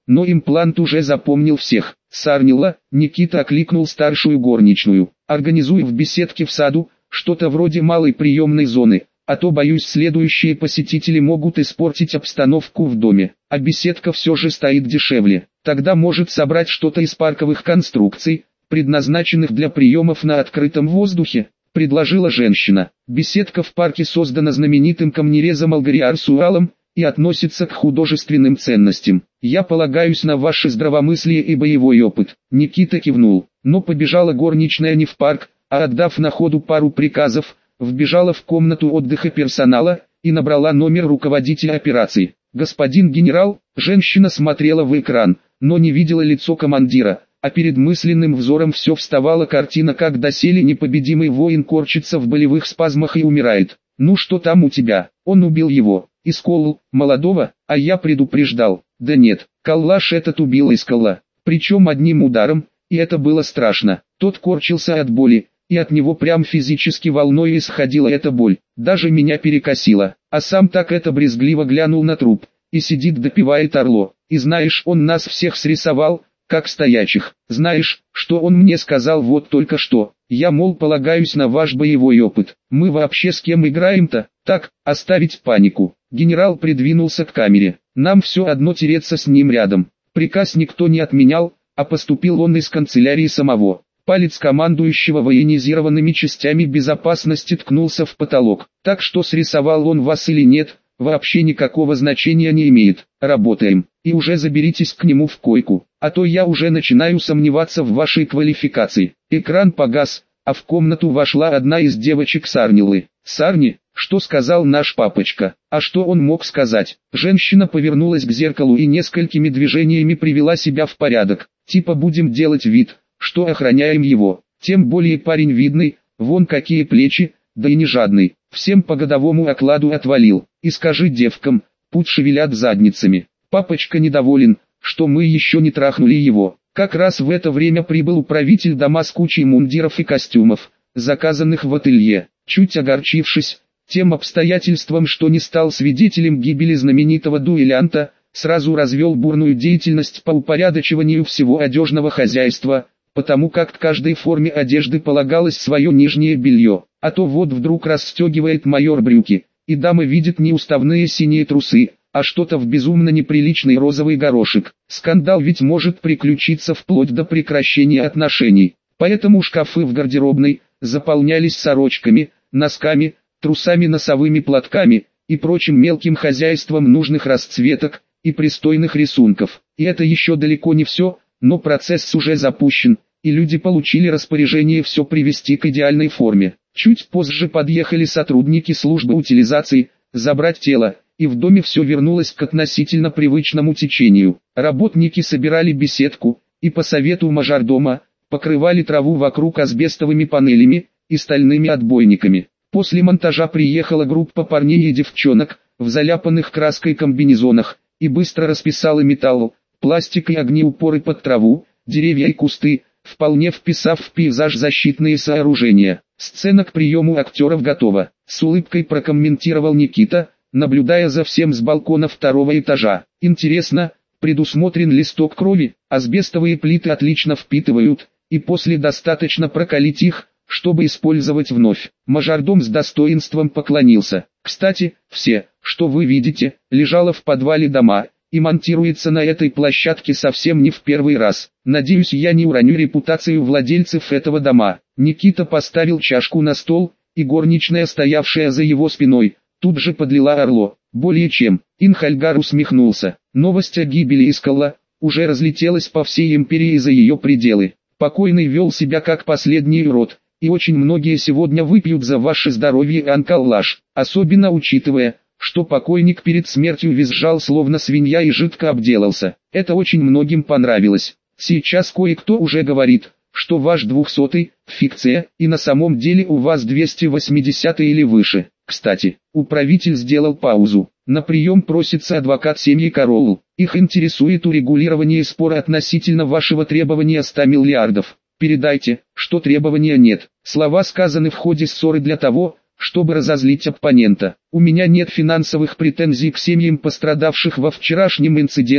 но имплант уже запомнил всех. Сарнила, Никита окликнул старшую горничную. Организуй в беседке в саду, что-то вроде малой приемной зоны, а то, боюсь, следующие посетители могут испортить обстановку в доме. А беседка все же стоит дешевле. Тогда может собрать что-то из парковых конструкций, предназначенных для приемов на открытом воздухе, предложила женщина. Беседка в парке создана знаменитым камнерезом Алгариар Суалом и относится к художественным ценностям. Я полагаюсь на ваше здравомыслие и боевой опыт. Никита кивнул, но побежала горничная не в парк, а отдав на ходу пару приказов, вбежала в комнату отдыха персонала и набрала номер руководителя операции. «Господин генерал», женщина смотрела в экран, но не видела лицо командира, а перед мысленным взором все вставала картина, как доселе непобедимый воин корчится в болевых спазмах и умирает. «Ну что там у тебя? Он убил его. Исколол, молодого, а я предупреждал». «Да нет, Каллаш этот убил Искола, причем одним ударом, и это было страшно». Тот корчился от боли, и от него прям физически волной исходила эта боль. Даже меня перекосило, а сам так это брезгливо глянул на труп, и сидит допивает Орло. И знаешь, он нас всех срисовал, как стоячих. Знаешь, что он мне сказал вот только что? Я, мол, полагаюсь на ваш боевой опыт. Мы вообще с кем играем-то? Так, оставить панику. Генерал придвинулся к камере. Нам все одно тереться с ним рядом. Приказ никто не отменял, а поступил он из канцелярии самого. Палец командующего военизированными частями безопасности ткнулся в потолок. Так что срисовал он вас или нет, вообще никакого значения не имеет. Работаем. И уже заберитесь к нему в койку, а то я уже начинаю сомневаться в вашей квалификации. Экран погас, а в комнату вошла одна из девочек Сарнилы. «Сарни, что сказал наш папочка?» А что он мог сказать? Женщина повернулась к зеркалу и несколькими движениями привела себя в порядок. Типа будем делать вид, что охраняем его. Тем более парень видный, вон какие плечи, да и не жадный. Всем по годовому окладу отвалил. И скажи девкам, пусть шевелят задницами. Папочка недоволен, что мы еще не трахнули его. Как раз в это время прибыл управитель дома с кучей мундиров и костюмов, заказанных в ателье. Чуть огорчившись тем обстоятельством, что не стал свидетелем гибели знаменитого дуэлянта, сразу развел бурную деятельность по упорядочиванию всего одежного хозяйства, потому как к каждой форме одежды полагалось свое нижнее белье. А то вот вдруг расстегивает майор брюки, и дама видит не уставные синие трусы, а что-то в безумно неприличный розовый горошек. Скандал ведь может приключиться вплоть до прекращения отношений. Поэтому шкафы в гардеробной заполнялись сорочками, носками, трусами, носовыми платками и прочим мелким хозяйством нужных расцветок и пристойных рисунков. И это еще далеко не все, но процесс уже запущен, и люди получили распоряжение все привести к идеальной форме. Чуть позже подъехали сотрудники службы утилизации, забрать тело, и в доме все вернулось к относительно привычному течению. Работники собирали беседку, и по совету мажордома, покрывали траву вокруг асбестовыми панелями и стальными отбойниками. После монтажа приехала группа парней и девчонок, в заляпанных краской комбинезонах, и быстро расписала металл, пластик и огнеупоры под траву, деревья и кусты, вполне вписав в пейзаж защитные сооружения. Сцена к приему актеров готова, с улыбкой прокомментировал Никита, наблюдая за всем с балкона второго этажа. Интересно, предусмотрен листок крови? Асбестовые плиты отлично впитывают, и после достаточно прокалить их, чтобы использовать вновь. Мажордом с достоинством поклонился. Кстати, все, что вы видите, лежало в подвале дома, и монтируется на этой площадке совсем не в первый раз. Надеюсь, я не уроню репутацию владельцев этого дома. Никита поставил чашку на стол, и горничная, стоявшая за его спиной, тут же подлила Орло. Более чем. Инхальгар усмехнулся. Новость о гибели Искола уже разлетелась по всей империи за ее пределы. Покойный вел себя как последний урод, и очень многие сегодня выпьют за ваше здоровье, Анкаллаш, особенно учитывая, что покойник перед смертью визжал словно свинья и жидко обделался. Это очень многим понравилось. Сейчас кое-кто уже говорит, что ваш 200-й – фикция, и на самом деле у вас 280-й или выше. Кстати, управитель сделал паузу. На прием просится адвокат семьи Кароул. Их интересует урегулирование спора относительно вашего требования 100 миллиардов. Передайте, что требования нет. Слова сказаны в ходе ссоры для того, чтобы разозлить оппонента. У меня нет финансовых претензий к семьям пострадавших во вчерашнем инциденте,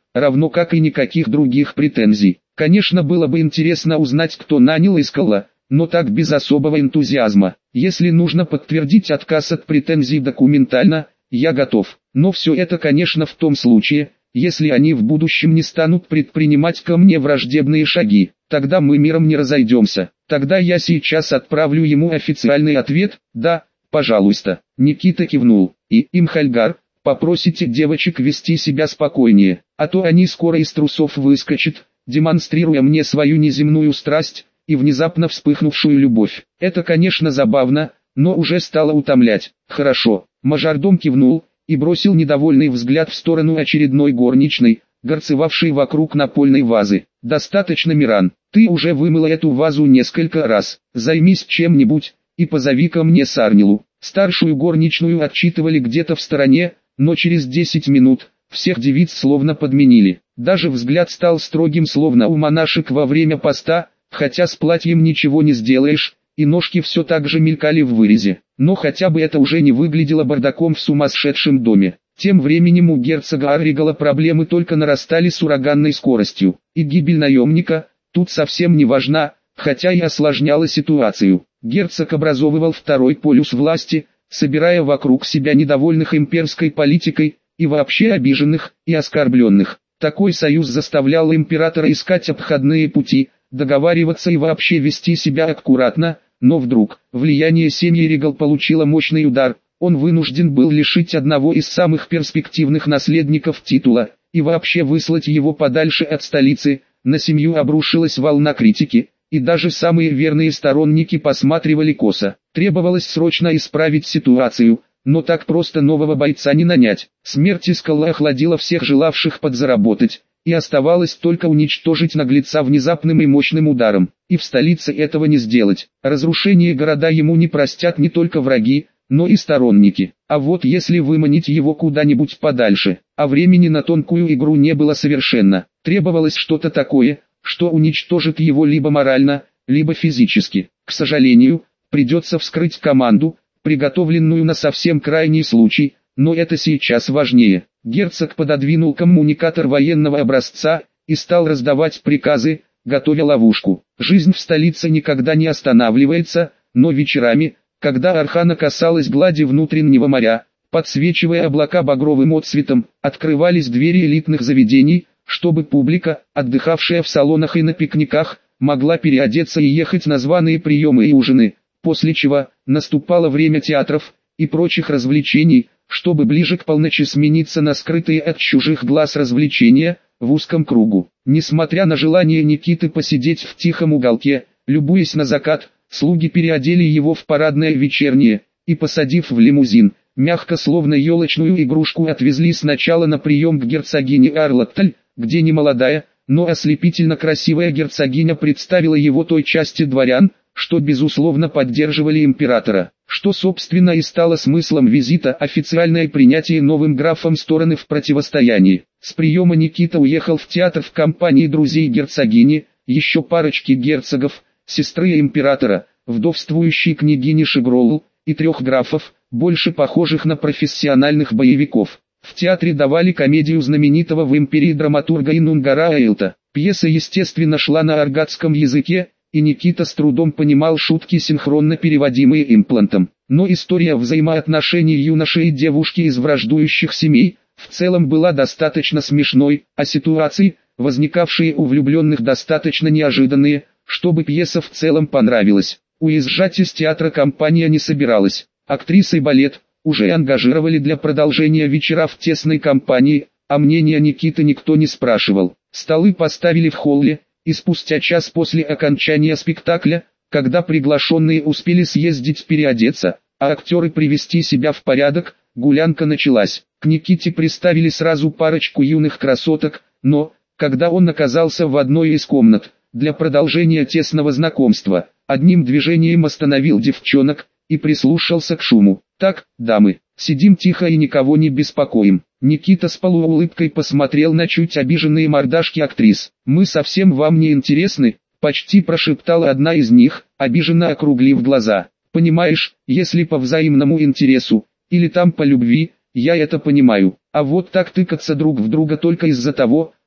равно как и никаких других претензий. Конечно, было бы интересно узнать, кто нанял Искала, но так без особого энтузиазма. Если нужно подтвердить отказ от претензий документально, я готов. Но все это, конечно, в том случае, если они в будущем не станут предпринимать ко мне враждебные шаги. Тогда мы миром не разойдемся. Тогда я сейчас отправлю ему официальный ответ: да, пожалуйста. Никита кивнул. И, Имхальгар, попросите девочек вести себя спокойнее, а то они скоро из трусов выскочат, демонстрируя мне свою неземную страсть и внезапно вспыхнувшую любовь. Это, конечно, забавно, но уже стало утомлять. Хорошо. Мажордом кивнул и бросил недовольный взгляд в сторону очередной горничной, горцевавшей вокруг напольной вазы. «Достаточно, Миран, ты уже вымыла эту вазу несколько раз. Займись чем-нибудь и позови ко мне Сарнилу». Старшую горничную отчитывали где-то в стороне, но через 10 минут всех девиц словно подменили. Даже взгляд стал строгим, словно у монашек во время поста, хотя с платьем ничего не сделаешь, и ножки все так же мелькали в вырезе. Но хотя бы это уже не выглядело бардаком в сумасшедшем доме. Тем временем у герцога Арригала проблемы только нарастали с ураганной скоростью, и гибель наемника тут совсем не важна, хотя и осложняла ситуацию. Герцог образовывал второй полюс власти, собирая вокруг себя недовольных имперской политикой, и вообще обиженных и оскорбленных. Такой союз заставлял императора искать обходные пути, договариваться и вообще вести себя аккуратно, но вдруг влияние семьи Ригал получило мощный удар. Он вынужден был лишить одного из самых перспективных наследников титула, и вообще выслать его подальше от столицы. На семью обрушилась волна критики, и даже самые верные сторонники посматривали косо. Требовалось срочно исправить ситуацию, но так просто нового бойца не нанять. Смерть Искала охладила всех желавших подзаработать, и оставалось только уничтожить наглеца внезапным и мощным ударом. И в столице этого не сделать. Разрушение города ему не простят не только враги, но и сторонники. А вот если выманить его куда-нибудь подальше, а времени на тонкую игру не было совершенно, требовалось что-то такое, что уничтожит его либо морально, либо физически. К сожалению, придется вскрыть команду, приготовленную на совсем крайний случай, но это сейчас важнее. Герцог пододвинул коммуникатор военного образца и стал раздавать приказы, готовя ловушку. Жизнь в столице никогда не останавливается, но вечерами, когда Архана касалась глади внутреннего моря, подсвечивая облака багровым отсветом, открывались двери элитных заведений, чтобы публика, отдыхавшая в салонах и на пикниках, могла переодеться и ехать на званые приемы и ужины, после чего наступало время театров и прочих развлечений, чтобы ближе к полночи смениться на скрытые от чужих глаз развлечения, в узком кругу. Несмотря на желание Никиты посидеть в тихом уголке, любуясь на закат, слуги переодели его в парадное вечернее, и посадив в лимузин, мягко словно елочную игрушку отвезли сначала на прием к герцогине Арлатталь, где немолодая, но ослепительно красивая герцогиня представила его той части дворян, что безусловно поддерживали императора, что собственно и стало смыслом визита, официальное принятие новым графом стороны в противостоянии. С приема Никита уехал в театр в компании друзей герцогини, еще парочки герцогов, сестры императора, вдовствующей княгини Шигроул, и 3 графов, больше похожих на профессиональных боевиков. В театре давали комедию знаменитого в империи драматурга Инунгара Эйлта. Пьеса естественно шла на аргатском языке, и Никита с трудом понимал шутки, синхронно переводимые имплантом. Но история взаимоотношений юноши и девушки из враждующих семей в целом была достаточно смешной, а ситуации, возникавшие у влюбленных, достаточно неожиданные, чтобы пьеса в целом понравилась. Уезжать из театра компания не собиралась. Актрисы балет уже ангажировали для продолжения вечера в тесной компании, а мнения Никиты никто не спрашивал. Столы поставили в холле, и спустя час после окончания спектакля, когда приглашенные успели съездить переодеться, а актеры привести себя в порядок, гулянка началась. К Никите приставили сразу парочку юных красоток, но, когда он оказался в одной из комнат, для продолжения тесного знакомства, одним движением остановил девчонок и прислушался к шуму. «Так, дамы, сидим тихо и никого не беспокоим». Никита с полуулыбкой посмотрел на чуть обиженные мордашки актрис. «Мы совсем вам не интересны», — почти прошептала одна из них, обиженно округлив глаза. «Понимаешь, если по взаимному интересу, или там по любви, я это понимаю, а вот так тыкаться друг в друга только из-за того,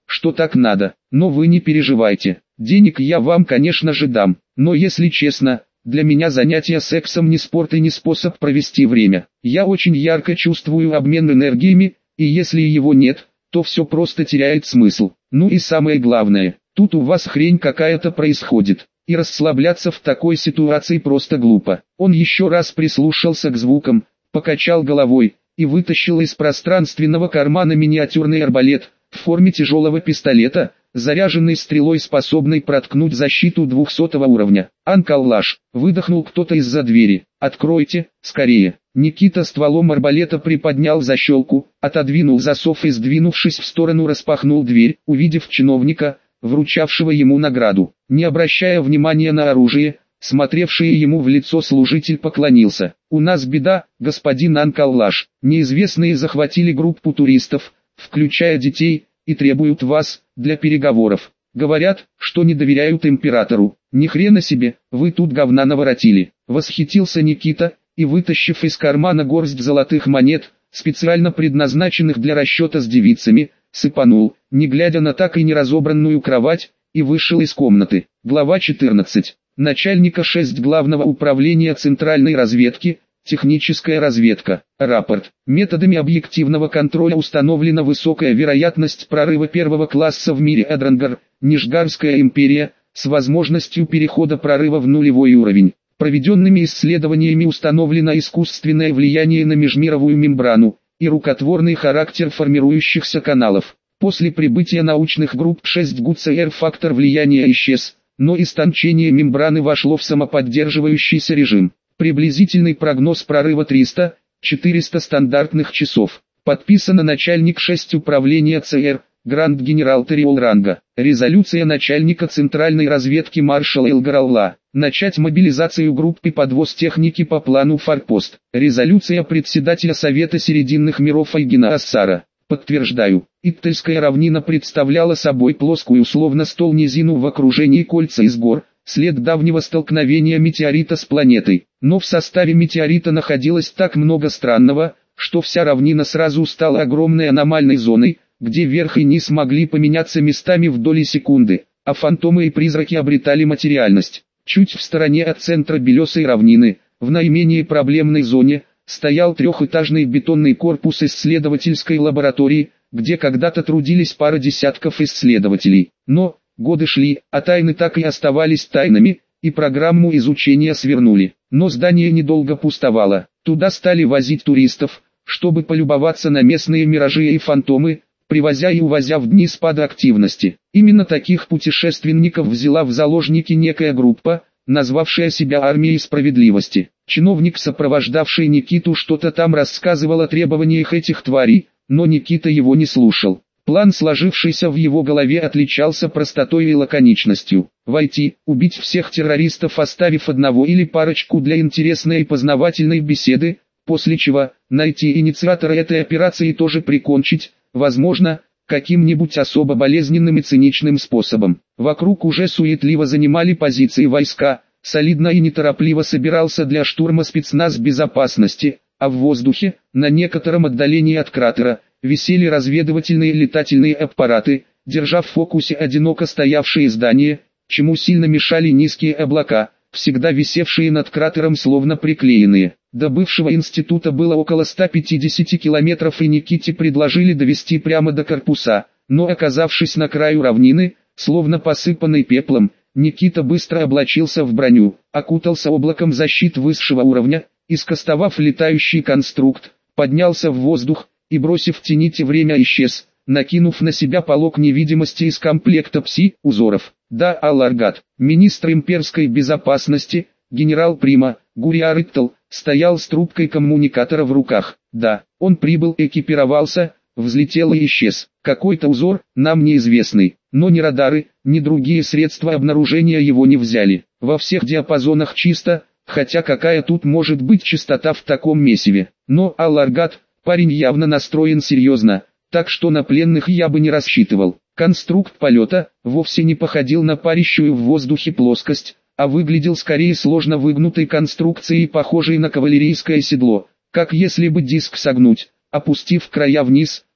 что так надо, но вы не переживайте. Денег я вам, конечно же, дам, но если честно, для меня занятие сексом не спорт и не способ провести время. Я очень ярко чувствую обмен энергиями, и если его нет, то все просто теряет смысл. Ну и самое главное, тут у вас хрень какая-то происходит, и расслабляться в такой ситуации просто глупо. Он еще раз прислушался к звукам, покачал головой и вытащил из пространственного кармана миниатюрный арбалет в форме тяжелого пистолета, заряженный стрелой, способной проткнуть защиту 200 уровня. «Анкаллаш!» — выдохнул кто-то из-за двери. «Откройте, скорее!» Никита стволом арбалета приподнял защелку, отодвинул засов и, сдвинувшись в сторону, распахнул дверь, увидев чиновника, вручавшего ему награду. Не обращая внимания на оружие, смотревший ему в лицо служитель поклонился. «У нас беда, господин Анкаллаш. Неизвестные захватили группу туристов, включая детей, и требуют вас для переговоров. Говорят, что не доверяют императору. Ни хрена себе, вы тут говна наворотили». Восхитился Никита и, вытащив из кармана горсть золотых монет, специально предназначенных для расчета с девицами, сыпанул, не глядя на так и не разобранную кровать, и вышел из комнаты. Глава 14. Начальника 6 Главного управления Центральной разведки, техническая разведка. Рапорт. Методами объективного контроля установлена высокая вероятность прорыва первого класса в мире Эдрангар, Нижгарская империя, с возможностью перехода прорыва в нулевой уровень. Проведенными исследованиями установлено искусственное влияние на межмировую мембрану и рукотворный характер формирующихся каналов. После прибытия научных групп 6 ГУЦР фактор влияния исчез, но истончение мембраны вошло в самоподдерживающийся режим. Приблизительный прогноз прорыва 300-400 стандартных часов. Подписано начальник 6 управления ЦР, гранд-генерал Териол ранга. Резолюция начальника Центральной разведки маршала Элгаралла. Начать мобилизацию группы подвоз техники по плану «Форпост». Резолюция председателя Совета Серединных миров Айгена Ассара. Подтверждаю, Иттельская равнина представляла собой плоскую словно стол низину в окружении кольца из гор, след давнего столкновения метеорита с планетой. Но в составе метеорита находилось так много странного, что вся равнина сразу стала огромной аномальной зоной, где верх и низ могли поменяться местами в доли секунды, а фантомы и призраки обретали материальность. Чуть в стороне от центра белесой равнины, в наименее проблемной зоне, стоял трехэтажный бетонный корпус исследовательской лаборатории, где когда-то трудились пара десятков исследователей. Но годы шли, а тайны так и оставались тайнами, и программу изучения свернули. Но здание недолго пустовало. Туда стали возить туристов, чтобы полюбоваться на местные миражи и фантомы, привозя и увозя в дни спада активности. Именно таких путешественников взяла в заложники некая группа, назвавшая себя Армией Справедливости. Чиновник, сопровождавший Никиту, что-то там рассказывал о требованиях этих тварей, но Никита его не слушал. План, сложившийся в его голове, отличался простотой и лаконичностью. Войти, убить всех террористов, оставив одного или парочку для интересной и познавательной беседы, после чего найти инициатора этой операции и тоже прикончить, возможно, каким-нибудь особо болезненным и циничным способом. Вокруг уже суетливо занимали позиции войска, солидно и неторопливо собирался для штурма спецназ безопасности, а в воздухе, на некотором отдалении от кратера, висели разведывательные летательные аппараты, держа в фокусе одиноко стоявшие здания, чему сильно мешали низкие облака, всегда висевшие над кратером словно приклеенные. До бывшего института было около 150 километров, и Никите предложили довести прямо до корпуса, но, оказавшись на краю равнины, словно посыпанный пеплом, Никита быстро облачился в броню, окутался облаком защит высшего уровня, и, скостовав летающий конструкт, поднялся в воздух и, бросив «тяните время», исчез, накинув на себя полог невидимости из комплекта пси-узоров. Да, Алларгат, министр имперской безопасности, генерал Прима, Гуриар Иттл, стоял с трубкой коммуникатора в руках. Да, он прибыл, экипировался, взлетел и исчез. Какой-то узор, нам неизвестный, но ни радары, ни другие средства обнаружения его не взяли. Во всех диапазонах чисто, хотя какая тут может быть чистота в таком месиве. Но Алларгат, парень явно настроен серьезно, так что на пленных я бы не рассчитывал. Конструкт полета вовсе не походил на парящую в воздухе плоскость, а выглядел скорее сложно выгнутой конструкцией, похожей на кавалерийское седло, как если бы диск согнуть, опустив края вниз,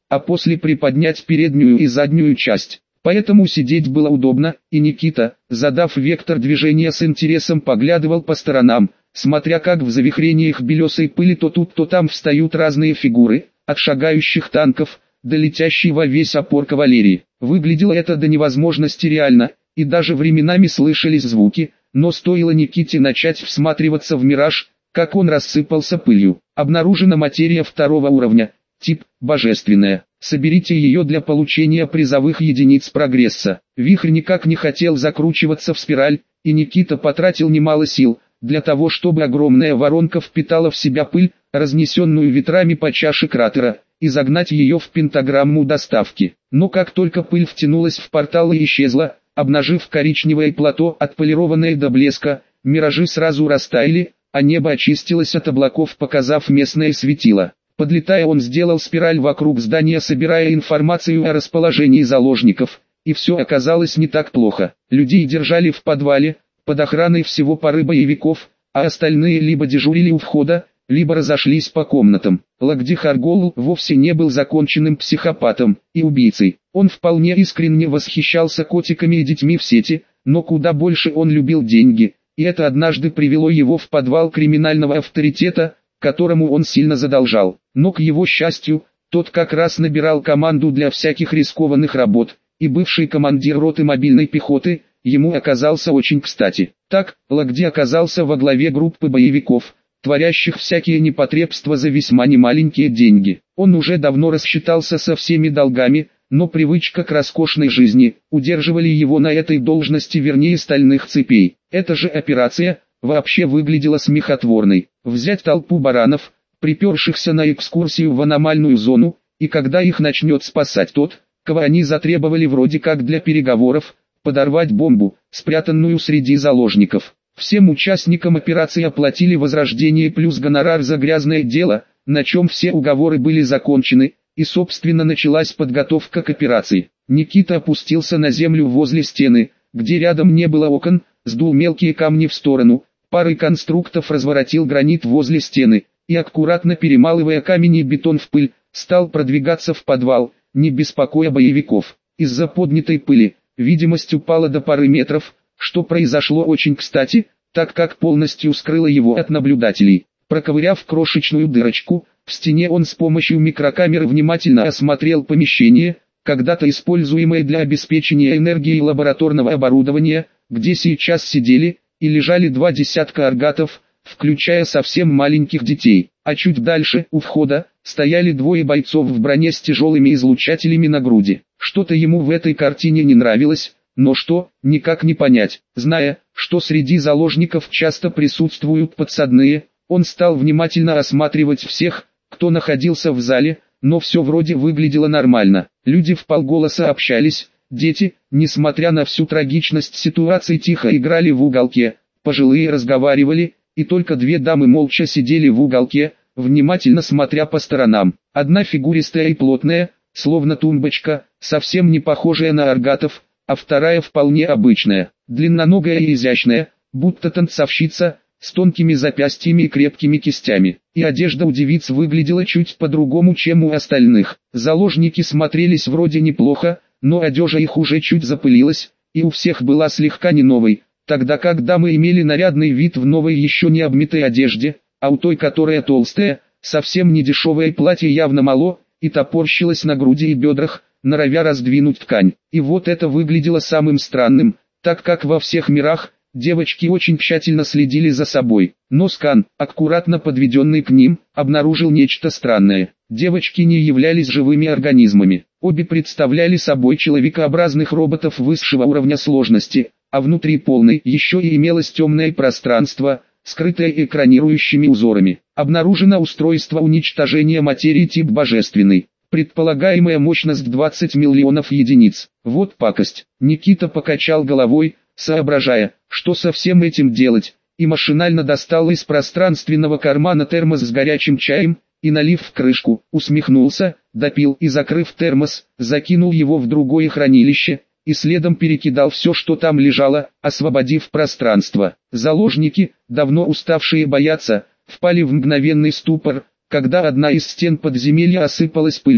а после приподнять переднюю и заднюю часть. Поэтому сидеть было удобно, и Никита, задав вектор движения, с интересом поглядывал по сторонам, смотря как в завихрениях белесой пыли то тут, то там встают разные фигуры, от шагающих танков до летящей во весь опор кавалерии. Выглядело это до невозможности реально, и даже временами слышались звуки, но стоило Никите начать всматриваться в мираж, как он рассыпался пылью. Обнаружена материя второго уровня, тип божественная. Соберите ее для получения призовых единиц прогресса. Вихрь никак не хотел закручиваться в спираль, и Никита потратил немало сил для того, чтобы огромная воронка впитала в себя пыль, разнесенную ветрами по чаше кратера, и загнать ее в пентаграмму доставки. Но как только пыль втянулась в портал и исчезла, обнажив коричневое плато, отполированное до блеска, миражи сразу растаяли, а небо очистилось от облаков, показав местное светило. Подлетая, он сделал спираль вокруг здания, собирая информацию о расположении заложников, и все оказалось не так плохо. Людей держали в подвале, под охраной всего пары боевиков, а остальные либо дежурили у входа, либо разошлись по комнатам. Лагдих Харгол вовсе не был законченным психопатом и убийцей. Он вполне искренне восхищался котиками и детьми в сети, но куда больше он любил деньги, и это однажды привело его в подвал криминального авторитета, которому он сильно задолжал. Но к его счастью, тот как раз набирал команду для всяких рискованных работ, и бывший командир роты мобильной пехоты ему оказался очень кстати. Так, Лагди оказался во главе группы боевиков, творящих всякие непотребства за весьма немаленькие деньги. Он уже давно рассчитался со всеми долгами, но привычка к роскошной жизни удерживали его на этой должности вернее стальных цепей. Эта же операция вообще выглядела смехотворной. Взять толпу баранов, припершихся на экскурсию в аномальную зону, и когда их начнет спасать тот, кого они затребовали вроде как для переговоров, подорвать бомбу, спрятанную среди заложников. Всем участникам операции оплатили возрождение плюс гонорар за грязное дело, на чем все уговоры были закончены, и собственно началась подготовка к операции. Никита опустился на землю возле стены, где рядом не было окон, сдул мелкие камни в сторону, парой конструктов разворотил гранит возле стены, и аккуратно перемалывая камень и бетон в пыль, стал продвигаться в подвал, не беспокоя боевиков. Из-за поднятой пыли, видимость упала до пары метров, что произошло очень кстати, так как полностью скрыло его от наблюдателей. Проковыряв крошечную дырочку в стене, он с помощью микрокамеры внимательно осмотрел помещение, когда-то используемое для обеспечения энергией лабораторного оборудования, где сейчас сидели и лежали 2 десятка аргатов, включая совсем маленьких детей, а чуть дальше, у входа, стояли 2 бойцов в броне с тяжелыми излучателями на груди. Что-то ему в этой картине не нравилось, но что, никак не понять. Зная, что среди заложников часто присутствуют подсадные, он стал внимательно осматривать всех, кто находился в зале, но все вроде выглядело нормально. Люди вполголоса общались, дети, несмотря на всю трагичность ситуации, тихо играли в уголке, пожилые разговаривали, и только 2 дамы молча сидели в уголке, внимательно смотря по сторонам. Одна фигуристая и плотная, словно тумбочка, совсем не похожая на аргатов, а вторая вполне обычная, длинноногая и изящная, будто танцовщица, с тонкими запястьями и крепкими кистями. И одежда у девиц выглядела чуть по-другому, чем у остальных. Заложники смотрелись вроде неплохо, но одежда их уже чуть запылилась, и у всех была слегка не новой, тогда как дамы имели нарядный вид в новой еще не обмытой одежде, а у той, которая толстая, совсем не дешевое платье явно мало, и топорщилось на груди и бедрах, норовя раздвинуть ткань. И вот это выглядело самым странным, так как во всех мирах девочки очень тщательно следили за собой. Но скан, аккуратно подведенный к ним, обнаружил нечто странное. Девочки не являлись живыми организмами. Обе представляли собой человекообразных роботов высшего уровня сложности, а внутри полной еще и имелось темное пространство, скрытое экранирующими узорами. Обнаружено устройство уничтожения материи тип божественный. Предполагаемая мощность 20 миллионов единиц. Вот пакость. Никита покачал головой, соображая, что со всем этим делать, и машинально достал из пространственного кармана термос с горячим чаем, и налив в крышку, усмехнулся, допил и, закрыв термос, закинул его в другое хранилище, и следом перекидал все, что там лежало, освободив пространство. Заложники, давно уставшие бояться, впали в мгновенный ступор, когда одна из стен подземелья осыпалась пылью,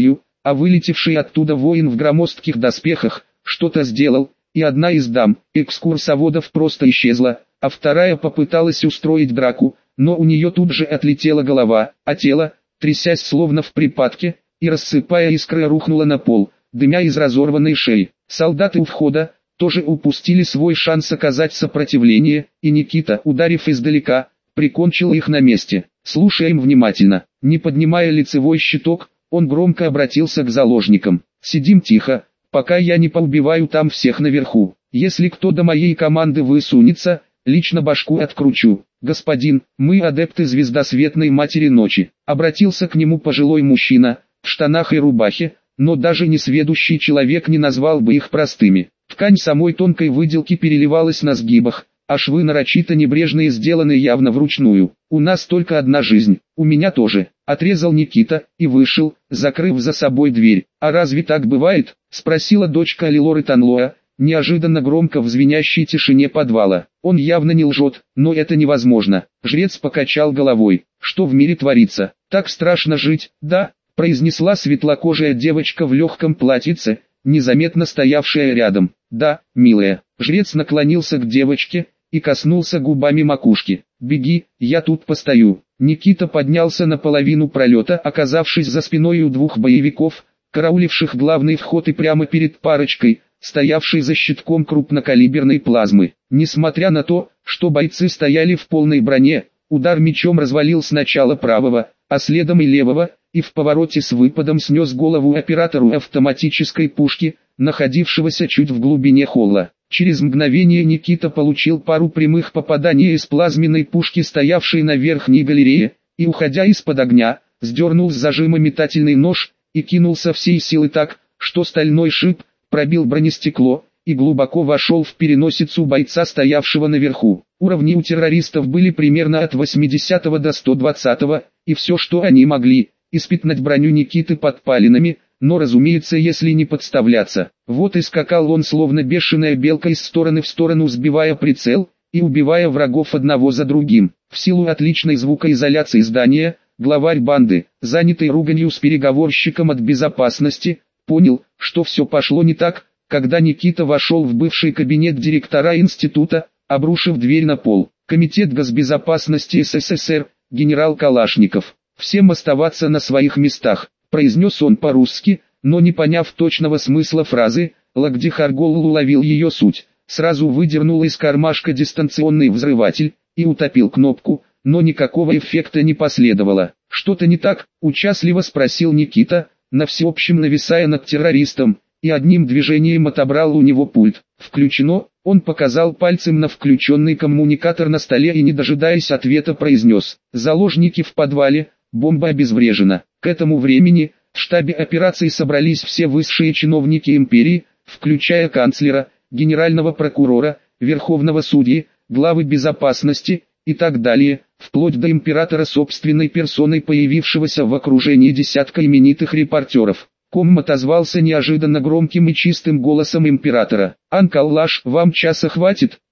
а вылетевший оттуда воин в громоздких доспехах что-то сделал, и одна из дам, экскурсоводов, просто исчезла, а вторая попыталась устроить драку, но у нее тут же отлетела голова, а тело, трясясь словно в припадке, и рассыпая искры, рухнуло на пол, дымя из разорванной шеи. Солдаты у входа тоже упустили свой шанс оказать сопротивление, и Никита, ударив издалека, прикончил их на месте. Слушаем внимательно. Не поднимая лицевой щиток, он громко обратился к заложникам. «Сидим тихо, пока я не поубиваю там всех наверху. Если кто до моей команды высунется, лично башку откручу. Господин, мы адепты звездосветной матери ночи». Обратился к нему пожилой мужчина, в штанах и рубахе, но даже несведущий человек не назвал бы их простыми. Ткань самой тонкой выделки переливалась на сгибах, а швы нарочито небрежные, сделаны явно вручную. «У нас только одна жизнь, у меня тоже», — отрезал Никита и вышел, закрыв за собой дверь. «А разве так бывает?» — спросила дочка Лилоры Танлоа, неожиданно громко в звенящей тишине подвала. «Он явно не лжет, но это невозможно». Жрец покачал головой. «Что в мире творится? Так страшно жить, да?» — произнесла светлокожая девочка в легком платьице, незаметно стоявшая рядом. «Да, милая». Жрец наклонился к девочке и коснулся губами макушки. «Беги, я тут постою». Никита поднялся на половину пролета, оказавшись за спиной у двух боевиков, карауливших главный вход, и прямо перед парочкой, стоявшей за щитком крупнокалиберной плазмы. Несмотря на то, что бойцы стояли в полной броне, удар мечом развалил сначала правого, а следом и левого, и в повороте с выпадом снес голову оператору автоматической пушки, находившегося чуть в глубине холла. Через мгновение Никита получил пару прямых попаданий из плазменной пушки, стоявшей на верхней галерее, и, уходя из-под огня, сдернул с зажима метательный нож и кинулся всей силы так, что стальной шип пробил бронестекло и глубоко вошел в переносицу бойца, стоявшего наверху. Уровни у террористов были примерно от 80 до 120, и все, что они могли, испятнать броню Никиты подпалинами, но, разумеется, если не подставляться. Вот и скакал он словно бешеная белка из стороны в сторону, сбивая прицел и убивая врагов одного за другим. В силу отличной звукоизоляции здания, главарь банды, занятый руганью с переговорщиком от безопасности, понял, что все пошло не так, когда Никита вошел в бывший кабинет директора института, обрушив дверь на пол. Комитет госбезопасности СССР, генерал Калашников. «Всем оставаться на своих местах», — произнес он по-русски, но не поняв точного смысла фразы, Лагдихаргол уловил ее суть, сразу выдернул из кармашка дистанционный взрыватель и утопил кнопку, но никакого эффекта не последовало. «Что-то не так?» — участливо спросил Никита, на всеобщем нависая над террористом, и одним движением отобрал у него пульт. «Включено», — он показал пальцем на включенный коммуникатор на столе и, не дожидаясь ответа, произнес: «Заложники в подвале, бомба обезврежена». К этому времени в штабе операции собрались все высшие чиновники империи, включая канцлера, генерального прокурора, верховного судьи, главы безопасности и так далее, вплоть до императора собственной персоной, появившегося в окружении десятка именитых репортеров. Ком отозвался неожиданно громким и чистым голосом императора: «Анкаллаш, вам часа хватит?»